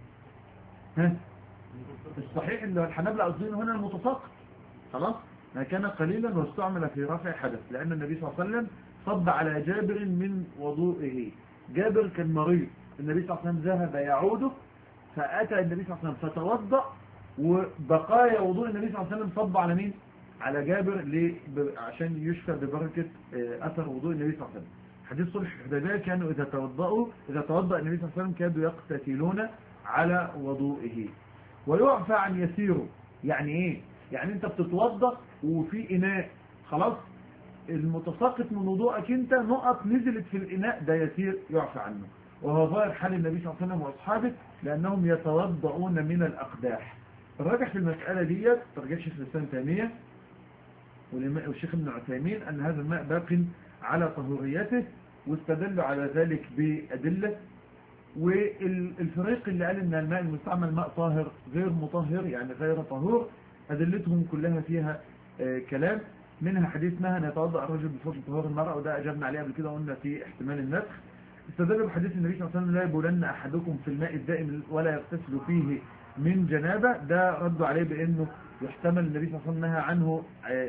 ها؟ الصحيح اللي الحنابلة قصدين هنا المتساقط. خلاص؟ ما كان قليلا واستعمل في رفع حدث، لأن النبي صلى الله عليه وسلم صب على جابر من وضوئه. جابر كان مريض، النبي صلى الله عليه وسلم ذهب يعوده فأتى النبي صلى الله عليه وسلم فتوضأ، وبقايا وضوء النبي صلى الله عليه وسلم صب على مين؟ على جابر عشان يشفى ببركة أثر وضوء النبي صلى الله عليه وسلم. حديث صلح الحديبية كانوا إذا توضأوا إذا توضأ النبي صلى الله عليه وسلم كادوا يقتتلون على وضوئه. ويعفى عن يسيره. يعني إيه؟ يعني أنت بتتوضأ وفي إناء خلاص المتساقط من وضوءك أنت نقط نزلت في الإناء، ده يسير يعفى عنه. وهو ظاهر حال النبي صلى الله عليه وسلم وأصحابه لأنهم يتوضؤون من الأقداح. الراجح في المسألة دي ترجع شيخ الإسلام تيمية والشيخ ابن عثيمين أن هذا الماء باق على طهوريته، واستدلوا على ذلك بأدلة. والفريق اللي قال أن الماء المستعمل ماء طاهر غير مطهر يعني غير طهور أدلتهم كلها فيها آه كلام، منها حديث نهى أن يتوضأ الرجل بفضل طهور المرأة، وده أجبنا عليه قبل كده وقلنا في احتمال النسخ. استدلوا بحديث النبي صلى الله عليه وسلم لا يبولن أحدكم في الماء الدائم ولا يغتسل فيه من جنابة، ده ردوا عليه بأنه يحتمل النبي صلى الله عليه وسلم نهى عنه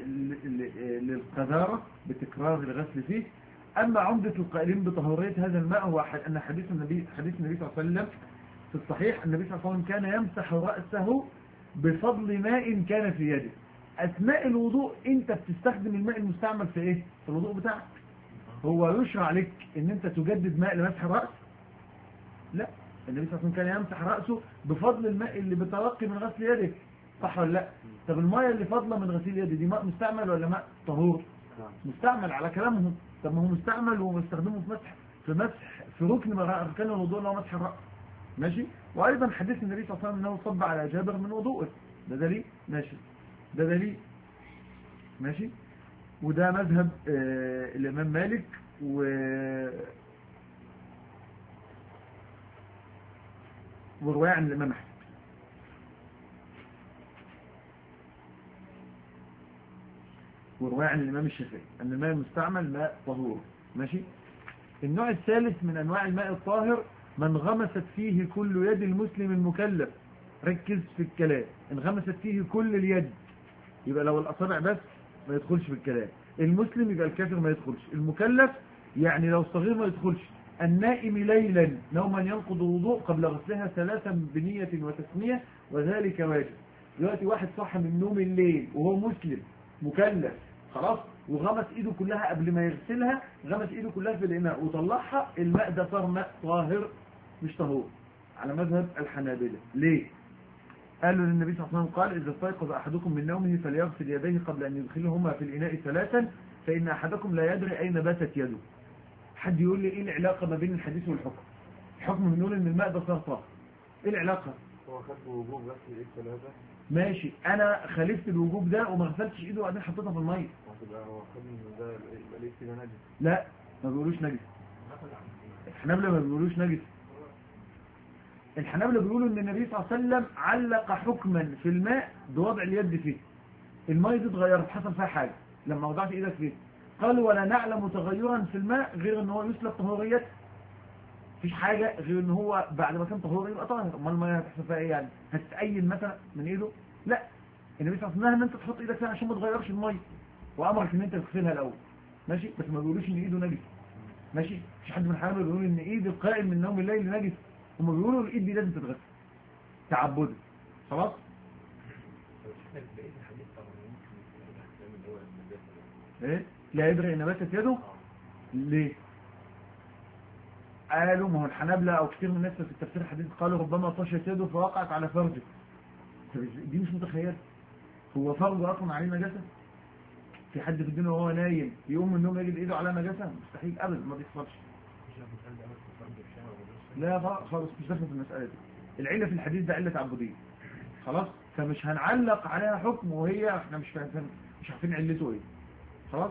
للقذارة بتكرار الغسل فيه. أما عمدة القائلين بطهورية هذا الماء هو أن حديث النبي حديث النبي صلى الله عليه وسلم في الصحيح، النبي صلى الله عليه وسلم كان يمسح رأسه بفضل ماء كان في يده. أثناء الوضوء أنت بتستخدم الماء المستعمل في إيه؟ في الوضوء بتاعك. هو يشرع لك أن أنت تجدد ماء لمسح الرأس؟ لا، النبي صلى الله عليه وسلم كان يمسح رأسه بفضل الماء اللي بتلقي من غسل يده، صح ولا لا؟ طب الماء اللي فاضله من غسيل يده دي ماء مستعمل ولا ماء طهور؟ مستعمل على كلامهم. طب ما هو مستعمل ومستخدمه في مسح في مسح في ركن من اركان الوضوء اللي هو مسح الرأس. ماشي. وايضا حديث النبي صلى الله عليه وسلم انه صب على جابر من وضوءه، ده دليل. ماشي، ده دليل. ماشي. وده مذهب آه الامام مالك و ورواية عن الامام احمد. ورواية عن الإمام الشافعي أن الماء المستعمل ماء طهور. ماشي. النوع الثالث من أنواع الماء الطاهر من غمست فيه كل يد المسلم المكلف. ركز في الكلام، ان غمست فيه كل اليد يبقى لو الأصابع بس ما يدخلش في الكلام، المسلم يبقى الكافر ما يدخلش، المكلف يعني لو الصغير ما يدخلش، النائم ليلا نوما ينقض الوضوء قبل غسلها ثلاثا بنية وتسمية وذلك واجب. دلوقتي واحد صح من نوم الليل وهو مسلم مكلف خلاص وغمس ايده كلها قبل ما يغسلها، غمس ايده كلها في الاناء وطلعها، الماء ده صار ماء طاهر مش طهور على مذهب الحنابلة. ليه؟ قالوا للنبي صلى الله عليه وسلم قال إذا استيقظ أحدكم من نومه فليغسل يديه قبل أن يدخلهما في الإناء ثلاثا فإن أحدكم لا يدري أين باتت يده. حد يقول لي إيه العلاقة ما بين الحديث والحكم؟ الحكم بنقول إن الماء ده صار طاهر، إيه العلاقة؟ هو خد وجوب غسل إيه ثلاثة؟ ماشي، أنا خالفت الوجوب ده وما غسلتش إيده وبعدين حطيتها في المية. هتبقى هو خد من ده يبقى ليه كده نجس؟ لا ما بيقولوش نجس، الحنابلة ما بيقولوش نجس. الحنابلة بيقولوا ان النبي صلى الله عليه وسلم علق حكما في الماء بوضع اليد فيه، المية دي اتغيرت، حصل فيها حاجة لما وضعت ايدك فيه، قالوا ولا نعلم تغيرا في الماء غير ان هو يسلب طهوريته، مفيش حاجة غير ان هو بعد ما كان طهور يبقى طاهر. امال المية هتحصل فيها ايه يعني؟ هتتأين مثلا من ايده؟ لا، النبي صلى الله عليه وسلم ان انت تحط ايدك فيها عشان ما تغيرش المية، وامرك ان انت تغسلها الاول، ماشي؟ بس ما بيقولوش ان ايده نجس، ماشي؟ مش حد من الحرامه بيقول ان ايد القائم من نوم الليل نجس، هم بيقولوا الايد دي لازم تتغسل تعبدا. خلاص؟ ايه؟ لا يدري ان نباتت يده؟ ليه؟ قالوا ما هو الحنابلة او كتير من الناس في التفسير الحديث قالوا ربما طشت يده فوقعت على فرجه. دي مش متخيل، هو فرجه اصلا عليه نجاسه؟ في حد في الدنيا وهو نايم يقوم من النوم يجد ايده على نجاسه؟ مستحيل ابدا، ما بيحصلش. لا خالص مش داخل في المساله دي. العله في الحديث ده عله تعبديه، خلاص؟ فمش هنعلق عليها حكم وهي احنا مش فاهمين مش عارفين علته ايه، خلاص؟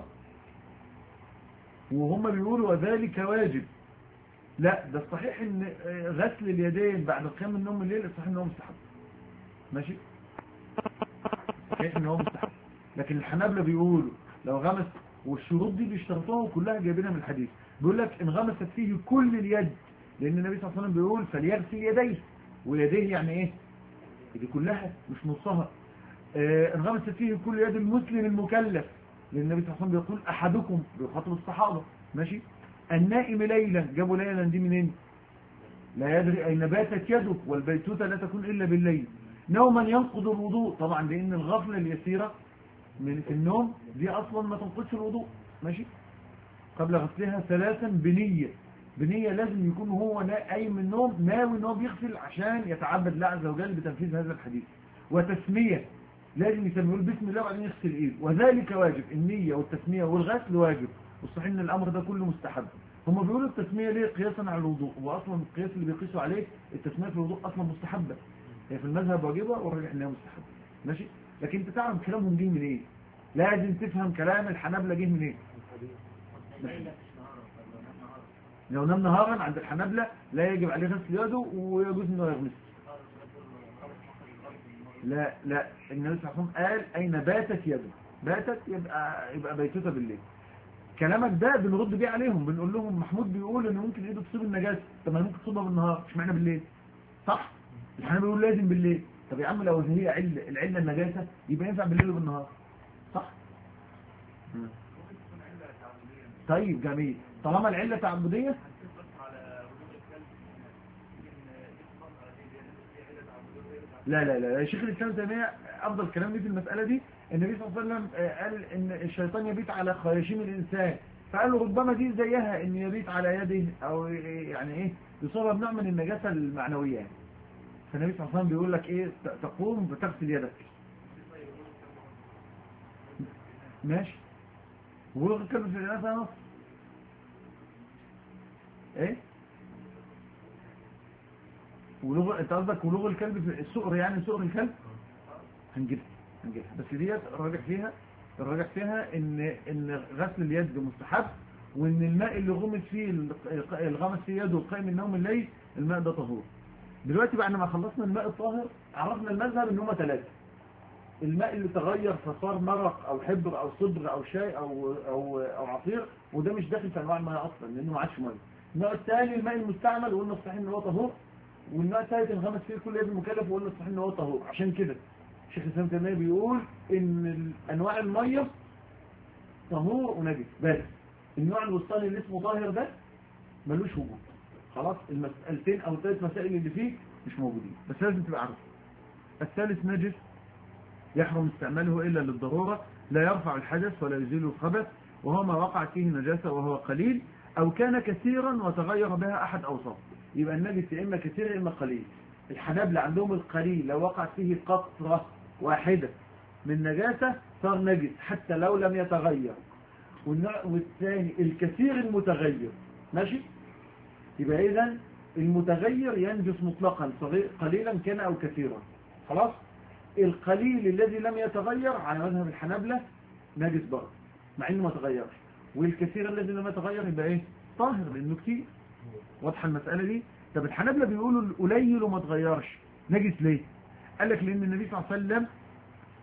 وهم بيقولوا وذلك واجب. لا، ده الصحيح ان غسل اليدين بعد القيام من النوم الليل الصحيح ان هو مستحب، ماشي؟ صحيح ان هو مستحب، لكن الحنابلة بيقولوا لو غمس، والشروط دي بيشترطوها كلها جايبينها من الحديث، بيقول لك ان غمست فيه كل اليد، لان النبي صلى الله عليه وسلم بيقول فليغسل يديه، ويديه يعني ايه؟ دي كلها مش نصها. اه ان غمست فيه كل يد المسلم المكلف، لان النبي صلى الله عليه وسلم بيقول احدكم، بيخاطب الصحابه، ماشي؟ النائم ليلا، جابوا ليلا دي منين؟ لا يدري اين باتت يده، والبيتوتة لا تكون الا بالليل. نوما ينقض الوضوء، طبعا لان الغفله اليسيره من النوم دي اصلا ما تنقضش الوضوء، ماشي؟ قبل غسلها ثلاثا بنيه، بنيه لازم يكون هو قايم من النوم ناوي ان هو بيغسل عشان يتعبد الله عز وجل بتنفيذ هذا الحديث. وتسميه، لازم يسميه بسم الله وبعدين يغسل ايده، وذلك واجب، النيه والتسميه والغسل واجب، والصحيح ان الامر ده كله مستحب. هم بيقولوا التسميه ليه قياسا على الوضوء، واصلا القياس اللي بيقيسوا عليه التسميه في الوضوء اصلا مستحبه، هي في المذهب واجبه والراجح انها مستحبه، ماشي؟ لكن انت تعرف كلامهم جه من ايه؟ لازم تفهم كلام الحنابلة جه من ايه؟ لو نام نهارا عند الحنابلة لا يجب عليه غسل يده ويجوز انه يغمس. لا لا، النبي صلى الله عليه وسلم قال اين باتت يده، باتت يبقى يبقى بيتوتة بالليل. كلامك ده بنرد بيه عليهم، بنقول لهم محمود بيقول ان ممكن ايده تصيب النجاسه، طب ما ممكن تصيبها بالنهار، اشمعنى بالليل؟ صح؟ الحنابلة بيقول لازم بالليل، طب يا عم لو هي عله العله النجاسه يبقى ينفع بالليل وبالنهار، صح؟ طيب جميل، طالما العله تعبديه لا لا لا، شيخ الاسلام تيميه افضل كلام ليه في المساله دي، النبي صلى الله عليه وسلم قال ان الشيطان يبيت على خياشيم الانسان، فقال له ربما دي زيها ان يبيت على يده، او يعني ايه يصابها بنوع من النجاسه المعنويه يعني. فالنبي صلى الله عليه وسلم بيقول لك ايه؟ تقوم بتغسل يدك، ماشي؟ ولغه الكلب في الاناث نص ايه؟ ولغه انت قصدك ولغه الكلب في السؤر، يعني سؤر الكلب هنجيبها هنجيبها بس ديت الراجح فيها الراجح فيها ان ان غسل اليد مستحب، وان الماء اللي غمس فيه الغمس في يده قائم النوم الليل الماء ده طهور. دلوقتي بعد ما خلصنا الماء الطاهر عرفنا المذهب ان هم ثلاثه: الماء اللي تغير فصار مرق او حبر او صبغ او شاي او او او عصير، وده مش داخل في انواع الماء اصلا لانه ما عادش ميه. النوع الثاني الماء المستعمل وقلنا الصحيح ان هو طهور، والنوع الثالث الغمس فيه كل يد مكلف وقلنا الصحيح ان هو طهور. عشان كده الشيخ الاسلام تيميه بيقول ان انواع الميه طهور ونجس، بس النوع الوسطاني اللي اسمه طاهر ده ملوش وجود، خلاص؟ المسألتين او الثلاث مسائل اللي فيه مش موجودين، بس لازم تبقى عارف. الثالث نجس يحرم استعماله الا للضروره، لا يرفع الحدث ولا يزيل الخبث، وهو ما وقعت فيه نجاسه وهو قليل او كان كثيرا وتغير بها احد اوصاف. يبقى النجس يا اما كثير يا اما قليل. الحنابلة عندهم القليل لو وقعت فيه قطره واحده من نجاسه صار نجس حتى لو لم يتغير، والنوع والثاني الكثير المتغير، ماشي؟ يبقى اذا المتغير ينجس مطلقا صغير قليلا كان او كثيرا، خلاص؟ القليل الذي لم يتغير على مذهب الحنابلة نجس برضه مع انه ما تغيرش، والكثير الذي لم يتغير يبقى ايه؟ طاهر لانه كتير. واضحه المساله دي؟ طب الحنابلة بيقولوا القليل وما تغيرش نجس ليه؟ قال لك لان النبي صلى الله عليه وسلم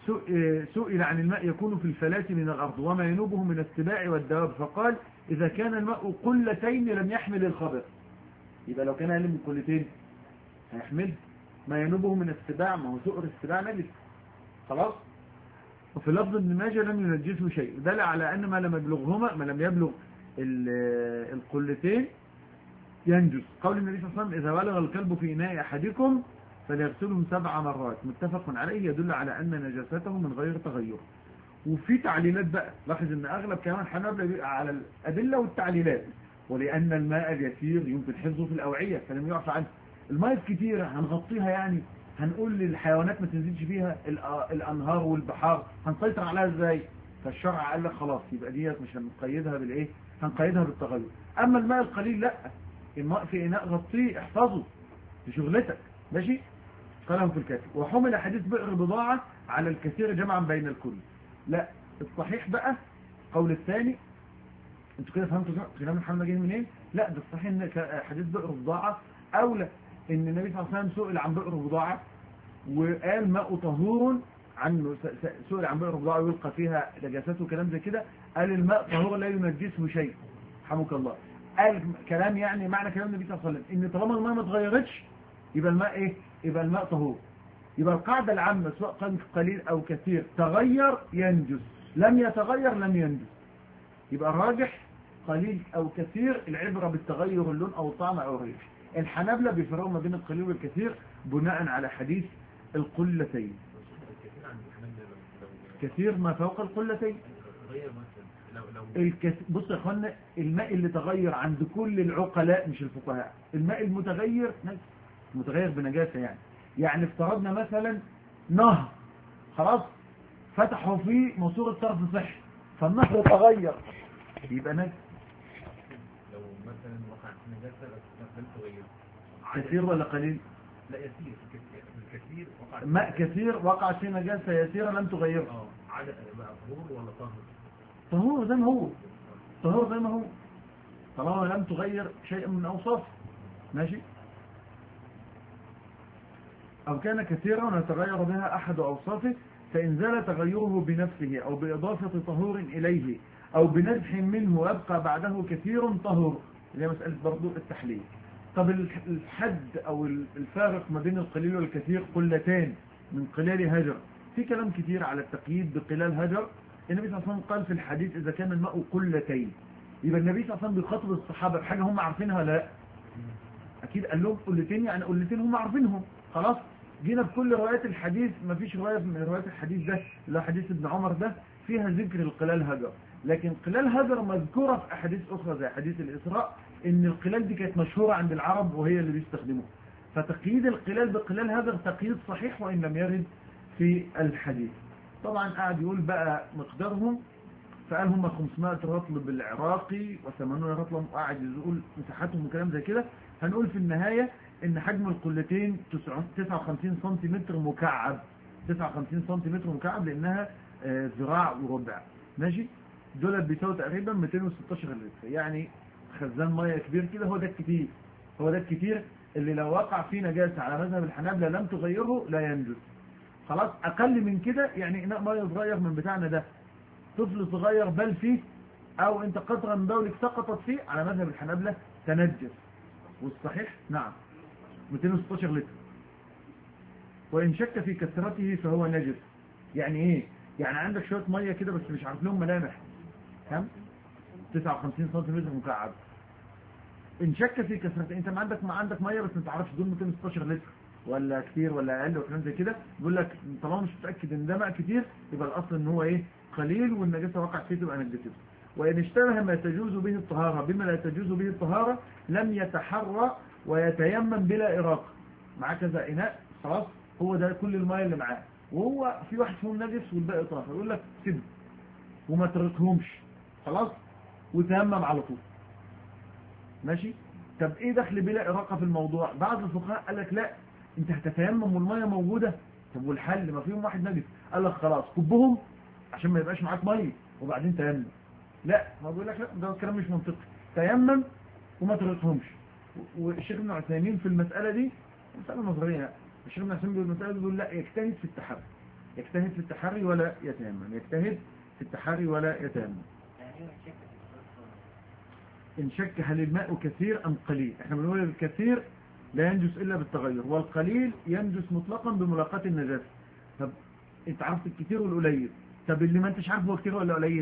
سئل عن الماء يكون في الفلاة من الأرض وما ينوبه من السباع والدواب فقال إذا كان الماء قلتين لم يحمل الخبر. يبقى لو كان أقل من قلتين هيحمل. ما ينوبه من السباع، ما هو سؤر السباع نجس خلاص. وفي لفظ ابن ماجه لم ينجسه شيء، دل على أن ما لم يبلغهما ما لم يبلغ القلتين ينجس. قول النبي صلى الله عليه وسلم إذا بلغ الكلب في إناء أحدكم فليغسلهم سبع مرات، متفق عليه، يدل على أن نجاسته من غير تغير. وفي تعليلات بقى، لاحظ ان اغلب كمان الحنابلة بيبقى على الادله والتعليلات، ولان الماء اليسير يمكن حفظه في الاوعيه فلم يعفى عنه. الماء الكتيره هنغطيها، يعني هنقول للحيوانات ما تنزلش فيها، الانهار والبحار هنسيطر عليها ازاي؟ فالشرع قال لك خلاص يبقى ديت مش هنقيدها بالايه، هنقيدها بالتغير. اما الماء القليل لا، الماء في اناء غطيه احفظه في شغلتك ماشي. قالهم في الكاتب. وحمل حديث بئر بضاعه على الكثير جمعا بين الكل. لا، الصحيح بقى قول الثاني. انتوا كده فهمتوا كلام محمد جاي منين؟ لا، ده الصحيح ان حديث بئر بضاعه اولى. ان النبي صلى الله عليه وسلم سئل عن بئر بضاعه وقال ماء طهور عنه، سئل عن بئر بضاعه ويلقى فيها نجاسات وكلام زي كده، قال الماء طهور لا ينجسه شيء. رحمك الله. قال كلام يعني معنى كلام النبي صلى الله عليه وسلم ان طالما الماء ما اتغيرتش يبقى الماء ايه؟ يبقى الماء طهور. يبقى القاعدة العامة سواء كان قليل أو كثير تغير ينجس، لم يتغير لم ينجس. يبقى الراجح قليل أو كثير، العبرة بالتغير اللون أو الطعم أو الريح. الحنابلة بيفرقوا ما بين القليل والكثير بناء على حديث القلتين. كثير ما فوق القلتين. الكثير بص يا اخوانا، الماء اللي تغير عند كل العقلاء مش الفقهاء، الماء المتغير متغير بنجاسة. يعني يعني افترضنا مثلا نهر خلاص فتحوا فيه ماسورة صرف صحي فالنهر تغير يبقى نجس. لو مثلا وقع في نجاسة لم تغير، كثير ولا قليل؟ لا يسير. الكثير وقع ماء كثير وقع فيه نجاسة يسيرة لم تغير. اه عدد بقى طهور ولا طهر؟ طهور زي ما هو، طهور زي ما هو طالما لم تغير شيء من اوصافه ماشي. أو كان كثيرا ويتغير بها أحد أوصافه فإن زال تغيره بنفسه أو بإضافة طهور إليه أو بنزح منه ويبقى بعده كثير طهور، اللي هي مسألة برضو التحليل. طب الحد أو الفارق ما بين القليل والكثير قلتان من قلال هجر. في كلام كثير على التقييد بقلال هجر. النبي صلى الله عليه وسلم قال في الحديث إذا كان الماء قلتين، يبقى النبي صلى الله عليه وسلم بيخاطب الصحابة بحاجة هم عارفينها لا؟ أكيد قال لهم قلتين، يعني قلتين هم عارفينهم خلاص. جينا بكل روايات الحديث، ما فيش رواية من روايات الحديث ده اللي حديث ابن عمر ده فيها ذكر القلال هجر، لكن قلال هجر مذكورة في أحاديث أخرى زي حديث الإسراء إن القلال دي كانت مشهورة عند العرب وهي اللي بيستخدموها. فتقييد القلال بقلال هجر تقييد صحيح وإن لم يرد في الحديث. طبعا قاعد يقول بقى مقدارهم، فقال هم خمسمائة رطل بالعراقي وثمانون رطلا، قاعد يقول مساحتهم وكلام زي كده. هنقول في النهاية ان حجم القلتين تسعة وخمسين سنتيمتر مكعب، تسعة وخمسين سنتيمتر مكعب لانها ذراع وربع ماشي. دول بيساوي تقريبا مئتين وستاشر لتر، يعني خزان ميه كبير كده. هو ده الكتير، هو ده الكتير اللي لو وقع فيه نجاسه على مذهب الحنابلة لم تغيره لا ينجس. خلاص اقل من كده يعني اناء ميه صغير من بتاعنا ده، طفل صغير بل فيه او انت قطره من بولك سقطت فيه على مذهب الحنابلة تنجس. والصحيح نعم مئتين وستاشر لتر. وإن شك في كثرته فهو نجس. يعني إيه؟ يعني عندك شوية مية كده بس مش عارف لهم ملامح، كم؟ تسعة وخمسين سنتيمتر مكعب. إن شك في كثرته، أنت ما عندك ما عندك مية بس ما تعرفش دول مئتين وستاشر لتر ولا كتير ولا أقل وكلام زي كده، بيقول لك طالما مش متأكد إن ده ماء كتير يبقى الأصل إن هو إيه؟ قليل والنجاسة وقعت فيه تبقى نجسته. وإن اشتبه ما تجوز به الطهارة بما لا تجوز به الطهارة لم يتحرى ويتيمم بلا إراقة. معاه كذا إناء خلاص هو ده كل الماء اللي معاه، وهو في واحد فيهم نجس والباقي طاهر، يقول لك سيبه وما تركهمش خلاص وتيمم على طول ماشي. طب ايه دخل بلا إراقة في الموضوع؟ بعض الفقهاء قال لك لا انت هتتيمم والميه موجوده. طب والحل؟ ما فيهم واحد نجس. قال لك خلاص كبهم عشان ما يبقاش معاك ميه وبعدين تيمم. لا، ما بيقول لك لا، ده الكلام مش منطقي. تيمم وما تركهمش. والشيخ ابن عثيمين في المسألة دي مسألة نظرية، الشيخ ابن عثيمين بالمسألة دي بيقول لا يجتهد في التحري، يجتهد في التحري ولا يتيمم، يجتهد في التحري ولا يتيمم. إن شك هل الماء كثير أم قليل. احنا بنقول الكثير لا ينجس إلا بالتغير، والقليل ينجس مطلقا بملاقاة النجاسة. طب انت عرفت الكثير والقليل، طب اللي ما انتش عارف هو كثير ولا قليل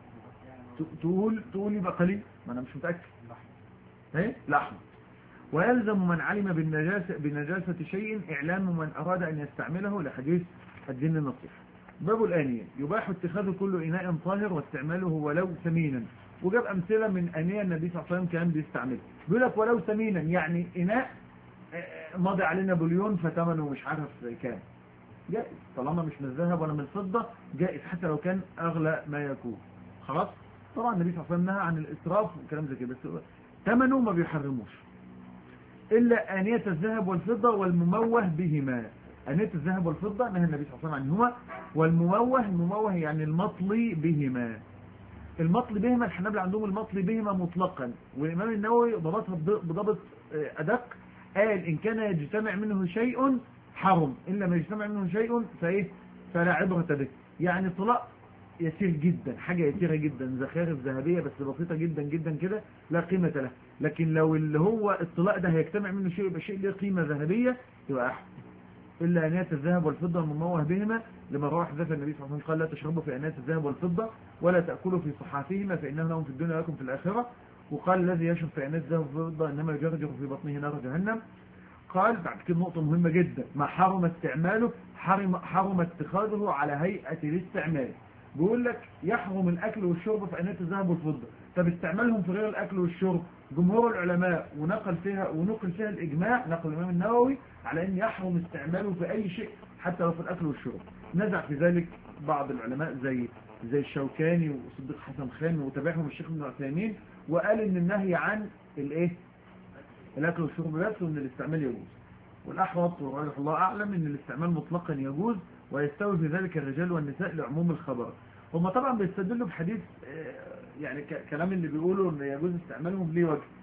تقول تقول يبقى قليل، ما انا مش متأكد. ايه لحظة. ويلزم من علم بالنجاسة بنجاسة شيء إعلام من أراد أن يستعمله لحديث الدين النصيحة. باب الآنية. يباح اتخاذ كل إناء طاهر واستعماله ولو ثمينا. وجاب أمثلة من آنية النبي صلى الله عليه وسلم كان بيستعمله. بيقول لك ولو ثمينا يعني إناء ماضي علينا بليون فتمنه مش عارف كام، جائز طالما مش من الذهب ولا من الفضة، جائز حتى لو كان أغلى ما يكون. خلاص. طبعا النبي صلى الله عليه وسلم نهى عن الإسراف وكلام زي كده، بس ثمنه ما بيحرموش إلا آنية الذهب والفضة والمموه بهما. آنية الذهب والفضة نهى النبي صلى الله عليه وسلم عنهما، والمموه المموه يعني المطلي بهما. المطلي بهما الحنابلة عندهم المطلي بهما مطلقا، والإمام النووي ضبطها بضبط أدق، قال إن كان يجتمع منه شيء حرم، إلا ما يجتمع منه شيء فإيه فلا عبرة به. يعني طلاق يسير جدا، حاجة يسيرة جدا، زخارف ذهبية بس بسيطة جدا جدا كده لا قيمة له. لكن لو اللي هو الطلاق ده هيجتمع منه شيء يبقى شيء له قيمة ذهبية يبقى أحسن. إلا آنية الذهب والفضة المموه بهما، لما روى حذيفة النبي صلى الله عليه وسلم قال لا تشربوا في آنية الذهب والفضة ولا تأكلوا في صحافهما فإنه لهم في الدنيا ولكم في الآخرة. وقال الذي يشرب في آنية الذهب والفضة إنما يجرجر في بطنه نار جهنم. قال بعد كده نقطة مهمة جدا، ما حرم استعماله حرم, حرم اتخاذه على هيئة الاستعمال. بيقول لك يحرم الأكل والشرب في آنية الذهب والفضة، طب استعمالهم في غير الأكل والشرب جمهور العلماء ونقل فيها ونقل فيها الإجماع، نقل الإمام النووي على أن يحرم استعماله في أي شيء حتى لو في الأكل والشرب. نزع في ذلك بعض العلماء زي زي الشوكاني وصديق حسن خان وتابعهم الشيخ ابن عثيمين، وقال ان النهي عن الايه الاكل والشرب بس وان الاستعمال يجوز. والاحوط ورحمه الله اعلم ان الاستعمال مطلقا يجوز، ويستوي في ذلك الرجال والنساء لعموم الخبر. هم طبعا بيستدلوا بحديث يعني كلام اللي بيقولوا ان يجوز استعمالهم ليه وجه.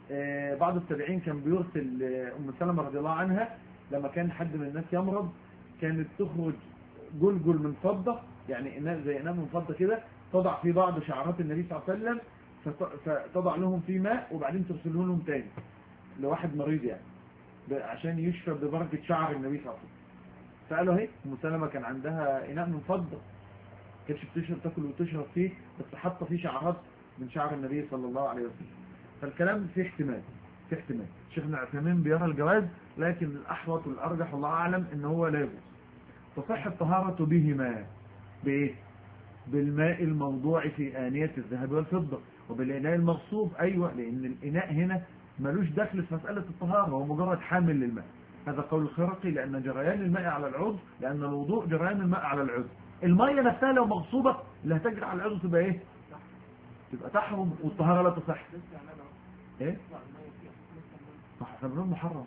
بعض التابعين كان بيرسل ام سلمة رضي الله عنها لما كان حد من الناس يمرض، كانت تخرج جلجل من فضة، يعني إناء زي إناء من فضة كده، تضع في بعض شعرات النبي صلى الله عليه وسلم فتضع لهم فيه ماء وبعدين ترسله لهم تاني لواحد مريض يعني عشان يشرب ببركة شعر النبي صلى الله عليه وسلم. فقالوا اهي ام سلمة كان عندها إناء من فضة كانتش بتشرب تاكل وتشرب فيه، بس حاطه فيه شعرات من شعر النبي صلى الله عليه وسلم. فالكلام فيه احتمال فيه احتمال شيخنا عثيمين بيرى الجواز، لكن الأحوط والأرجح والله أعلم إن هو لا يجوز. تصح الطهارة بهما بإيه؟ بالماء الموضوع في آنية الذهب والفضة وبالإناء المغصوب. أيوة، لأن الإناء هنا ملوش دخل في مسألة الطهارة، هو مجرد حامل للماء. هذا قول الخرقي، لأن جريان الماء على العضو، لأن الوضوء جريان الماء على العضو. المية نفسها لو مغصوبة اللي هتجري على العضو تبقى إيه؟ تبقى تحرم والطهارة لا تصح. إيه؟ صح، فبنقول محرم.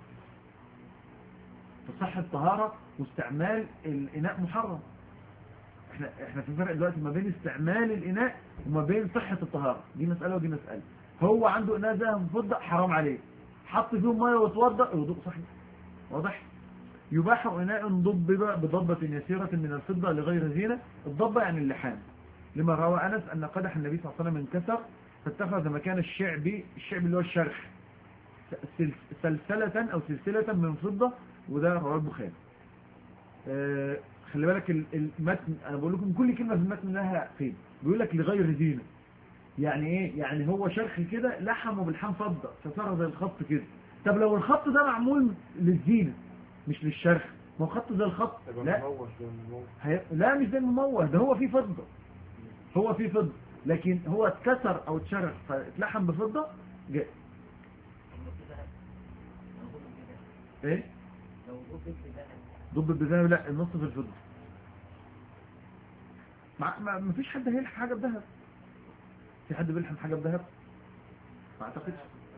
تصح الطهارة واستعمال الإناء محرم. احنا احنا في فرق دلوقتي ما بين استعمال الإناء وما بين صحة الطهارة، دي مسألة ودي مسألة. هو عنده إناء ذهب وفضة حرام عليه، حط فيهم ميه وتوضأ الوضوء صحيح. واضح؟ يباح إناء ضب بضبة يسيرة من الفضة لغير زينة. الضبة يعني اللحام، لما روى أنس أن قدح النبي صلى الله عليه وسلم انكسر فاتخذ مكان الشعبي، الشعبي اللي هو الشرخ، سلسلة أو سلسلة من فضة، وده رواه البخاري. أه خلي بالك المتن، أنا بقول لكم كل كلمة في المتن لها قيمة. بيقول لك لغير زينة، يعني إيه؟ يعني هو شرخ كده لحمه بالحام فضة فصار زي الخط كده. طب لو الخط ده معمول للزينة مش للشرخ، ما هو خط زي الخط. لا هي... لا مش زي المموه، ده هو فيه فضة، هو فيه فضة، لكن هو اتكسر أو اتشرخ فاتلحم بفضة جاء. ايه؟ ضب بذهب؟ لا، النص في الفضة. ما ما فيش حد هيلحم حاجة بذهب. في حد بيلحم حاجة بذهب؟ ما اعتقدش.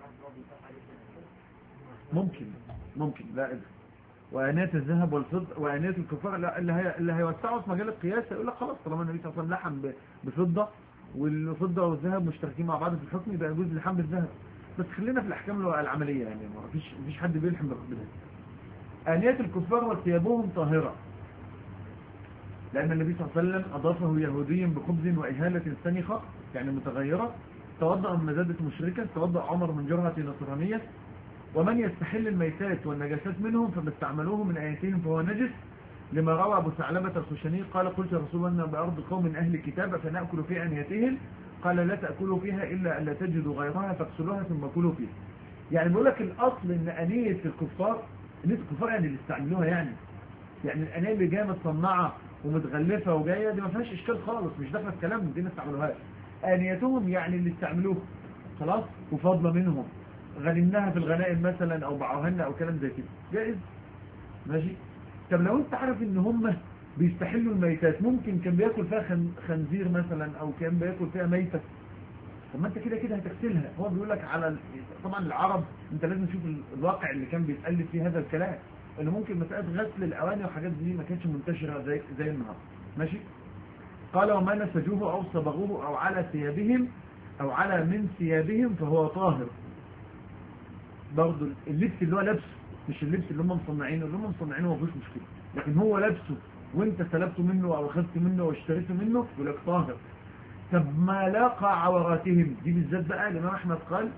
ممكن ممكن لا إذا. وآنية الذهب والفضة وآنية الكفار اللي هي اللي هيوسعوا في مجال القياس يقول لك خلاص طالما النبي صلى الله عليه وسلم لحم بفضة والفضة والذهب مشتركين مع بعض في الحكم يبقى يجوز اللحام بالذهب. بس خلينا في الأحكام العملية، يعني ما فيش مفيش حد بيلحم بالذهب. آنية الكفار وثيابهم طاهرة. لأن النبي صلى الله عليه وسلم أضافه يهودي بخبز وإهالة سنخة يعني متغيرة، توضأ من مزادة مشركة، توضأ عمر من جرهة نصرانية. ومن يستحل الميتات والنجاسات منهم فما استعملوه من آياتهم فهو نجس، لما روى أبو ثعلبة الخشني قال قلت يا رسول الله بأرض قوم من أهل الكتاب فنأكل في أنيتهم، قال لا تأكلوا فيها إلا أن لا تجدوا غيرها فاغسلوها ثم كلوا فيها. يعني بيقول لك الأصل إن أنية الكفار، أنية الكفار يعني اللي استعملوها يعني يعني الأنية اللي جاية متصنعة ومتغلفة وجاية دي ما فيهاش إشكال خالص، مش داخله في كلام دي ما استعملوهاش. آنيتهم يعني اللي استعملوها خلاص وفضل منهم، غنمناها في الغنائم مثلا أو باعوها أو كلام زي كده جائز ماشي. طب لو أنت عارف إن هم بيستحلوا الميتات، ممكن كان بياكل فيها خنزير مثلا أو كان بياكل فيها ميتة، طب ما انت كده كده هتغسلها. هو بيقول لك على طبعا العرب انت لازم تشوف الواقع اللي كان بيتألف فيه هذا الكلام، انه ممكن مسألة غسل الاواني وحاجات دي ما كانتش منتشرة زي زي النهارده ماشي. قال وما نسجوه او صبغوه او على ثيابهم او على من ثيابهم فهو طاهر. برضه اللبس اللي هو لابسه مش اللبس اللي هم مصنعينه، اللي هم مصنعينه ما فيهوش مشكله، لكن هو لابسه وانت سلبته منه او اخذت منه او اشتريته منه يقول لك طاهر. طب ما لاقى عوراتهم دي بالذات بقى الإمام أحمد قال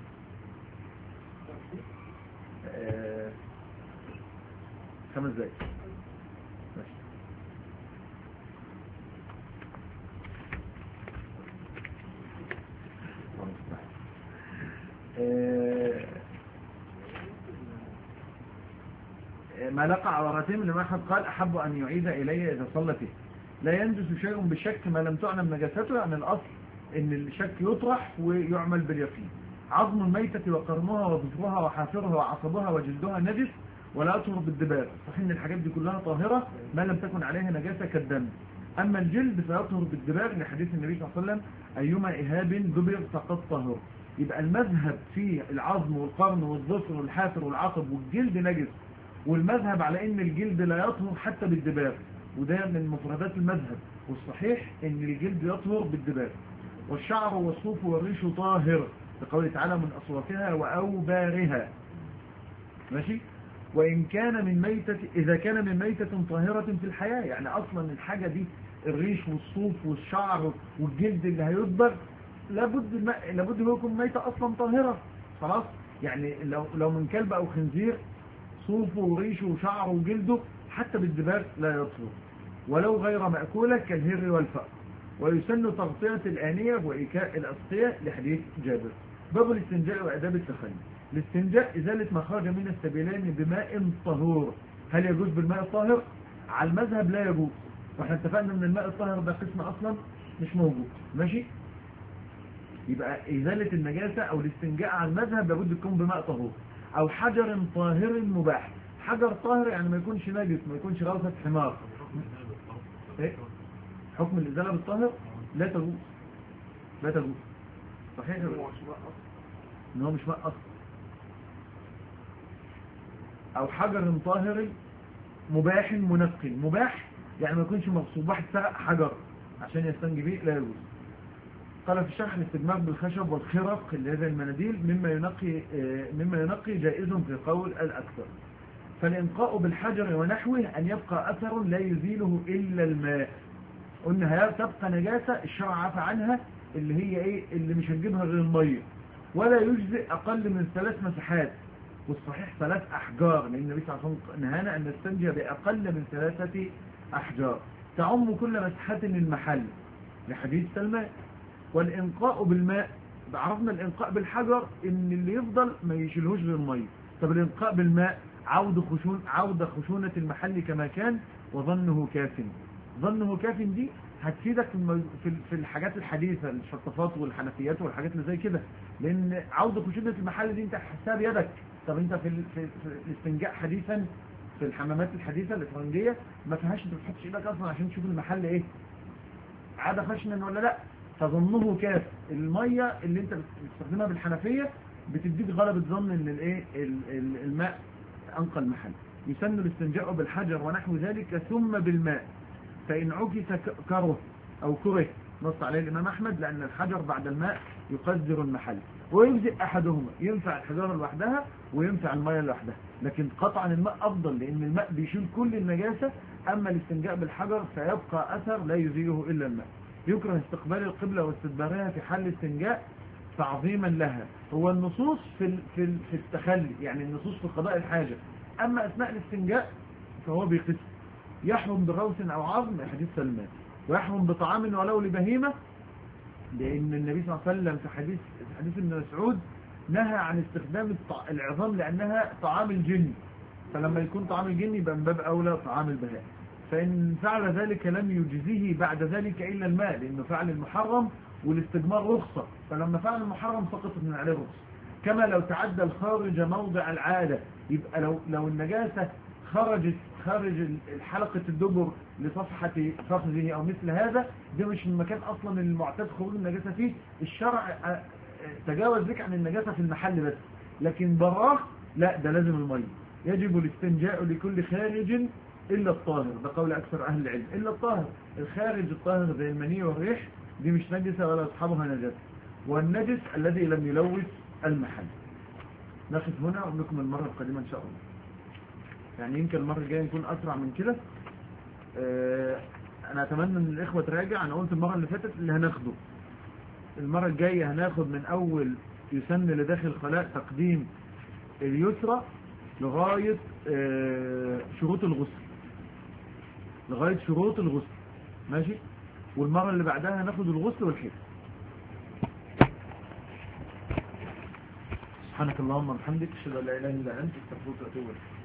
آه خمس دقايق ماشي. آه ما لقى عوراتهم الإمام أحمد قال أحب أن يعيد إلي إذا صلى فيه. لا ينجس شيء بالشك ما لم تعلم نجاسته، يعني الأصل ان الشك يطرح ويعمل باليقين. عظم الميتة وقرنها وظفرها وحافرها وعصبها وجلدها نجس ولا يطهر بالدباغ. صحيح ان الحاجات دي كلها طاهرة ما لم تكن عليها نجاسة كالدم. اما الجلد فيطهر بالدباغ لحديث النبي صلى الله عليه وسلم ايما اهاب دبر فقد طهر. يبقى المذهب في العظم والقرن والظفر والحافر والعصب والجلد نجس، والمذهب على ان الجلد لا يطهر حتى بالدباغ، وده من مفردات المذهب. والصحيح ان الجلد يطهر بالدباغ. والشعر والصوف والريش طاهر لقوله تعالى من أصوافها وأوبارها ماشي. وإن كان من ميتة إذا كان من ميتة طاهرة في الحياة، يعني أصلا الحاجة دي الريش والصوف والشعر والجلد اللي هيدبر لابد الماء لابد هو يكون ميتة أصلا طاهرة خلاص. يعني لو لو من كلب أو خنزير صوفه وريشه وشعره وجلده حتى بالدباغ لا يطهر، ولو غير مأكولة كالهر والفأر. ويسن تغطية الآنية وإيكاء الأسقية لحديث جابر. باب الاستنجاء وأداب التخيل. الاستنجاء إزالة ما خرج من السبيلين بماء طهور. هل يجوز بالماء الطاهر؟ على المذهب لا يجوز، واحنا اتفقنا ان الماء الطاهر ده قسم اصلا مش موجود ماشي. يبقى إزالة النجاسة او الاستنجاء على المذهب لابد يكون بماء طهور او حجر طاهر مباح. حجر طاهر يعني ما يكونش نجس، ما يكونش روثة حمار. ايه حكم الإزالة بالطاهر؟ لا تجوز لا تجوز صحيح ان هو مش ماء اصلا. او حجر طاهر مباح منقي. مباح يعني ما يكونش مغصوب، واحد سرق حجر عشان يستنجي بيه لا يجوز. قال في الشرح الاستجمار بالخشب والخرق اللي هذا المناديل مما ينقي مما ينقي جائز في قول الأكثر. فالإنقاء بالحجر ونحوه أن يبقى أثر لا يزيله إلا الماء. قلنا هي تبقى نجاسة الشرع عفى عنها اللي هي ايه اللي مش هنجيبها غير المية، ولا يجزئ أقل من ثلاث مساحات، والصحيح ثلاث أحجار لأن النبي صلى الله عليه وسلم نهانا أن نستنجي بأقل من ثلاثة أحجار تعم كل مساحة المحل لحديث سلمان. والإنقاء بالماء عرفنا الإنقاء بالحجر إن اللي يفضل ما يشيلهوش غير المية. طب الإنقاء بالماء عود خشون عود خشونة المحل كما كان وظنه كاف. ظنه كاف دي هتفيدك في في الحاجات الحديثة الشطفات والحنفيات والحاجات اللي زي كده، لأن عود خشونة المحل دي أنت حسها بيدك. طب أنت في في, في الاستنجاء حديثا في الحمامات الحديثة الإفرنجية ما فيهاش أنت بتحطش إيدك أصلا عشان تشوف المحل إيه عادة خشنا ولا لأ. فظنه كاف المية اللي أنت بتستخدمها بالحنفية بتديك غلبة ظن إن الإيه الماء أنقى المحل. يسن الاستنجاء بالحجر ونحو ذلك ثم بالماء، فإن عكس كره أو كره نص عليه الإمام أحمد لأن الحجر بعد الماء يقدر المحل. ويجزئ أحدهما، ينفع الحجارة لوحدها وينفع المية لوحدها، لكن قطعا الماء أفضل لأن الماء بيشيل كل النجاسة أما الاستنجاء بالحجر فيبقى أثر لا يزيله إلا الماء. يكره استقبال القبلة واستدبارها في حل الاستنجاء تعظيما لها. هو النصوص في في في التخلي، يعني النصوص في قضاء الحاجة. أما أثناء الاستنجاء فهو بيقسم، يحرم بغوث أو عظم حديث سلمان، ويحرم بطعام ولو لبهيمة، لأن النبي صلى الله عليه وسلم في حديث في حديث ابن مسعود نهى عن استخدام العظام لأنها طعام الجن، فلما يكون طعام الجن يبقى من باب أولى طعام البهائم. فإن فعل ذلك لم يجزيه بعد ذلك إلا الماء، لأنه فعل المحرم والاستجمار رخصة، فلما فعل المحرم سقطت من عليه رخصة. كما لو تعدى الخارج موضع العادة، يبقى لو لو النجاسة خرجت خارج حلقة الدبر لصفحة فخذه أو مثل هذا، ده مش المكان أصلا المعتاد خروج النجاسة فيه، الشرع تجاوز ذلك عن النجاسة في المحل بس، لكن براه لا، ده لازم المية. يجب الاستنجاء لكل خارج إلا الطاهر، ده قول أكثر أهل العلم، إلا الطاهر. الخارج الطاهر زي المني والريح دي مش نجسة ولا أصحابها نجاسة، والنجس الذي لم يلوث المحل. نقف هنا ونكمل المرة القادمة إن شاء الله. يعني يمكن المرة الجاية نكون أسرع من كده. اه أنا أتمنى أن الإخوة تراجع. أنا قلت المرة اللي فاتت اللي هناخده المرة الجاية هناخد من أول يسن لداخل الخلاء تقديم اليسرى لغاية اه شروط الغسل، لغاية شروط الغسل، ماشي. والمرة اللي بعدها هناخد الغسل والحفظ. سبحانك اللهم وبحمدك، اشهد ان لا اله الا انت، استغفرك واتوب اليك.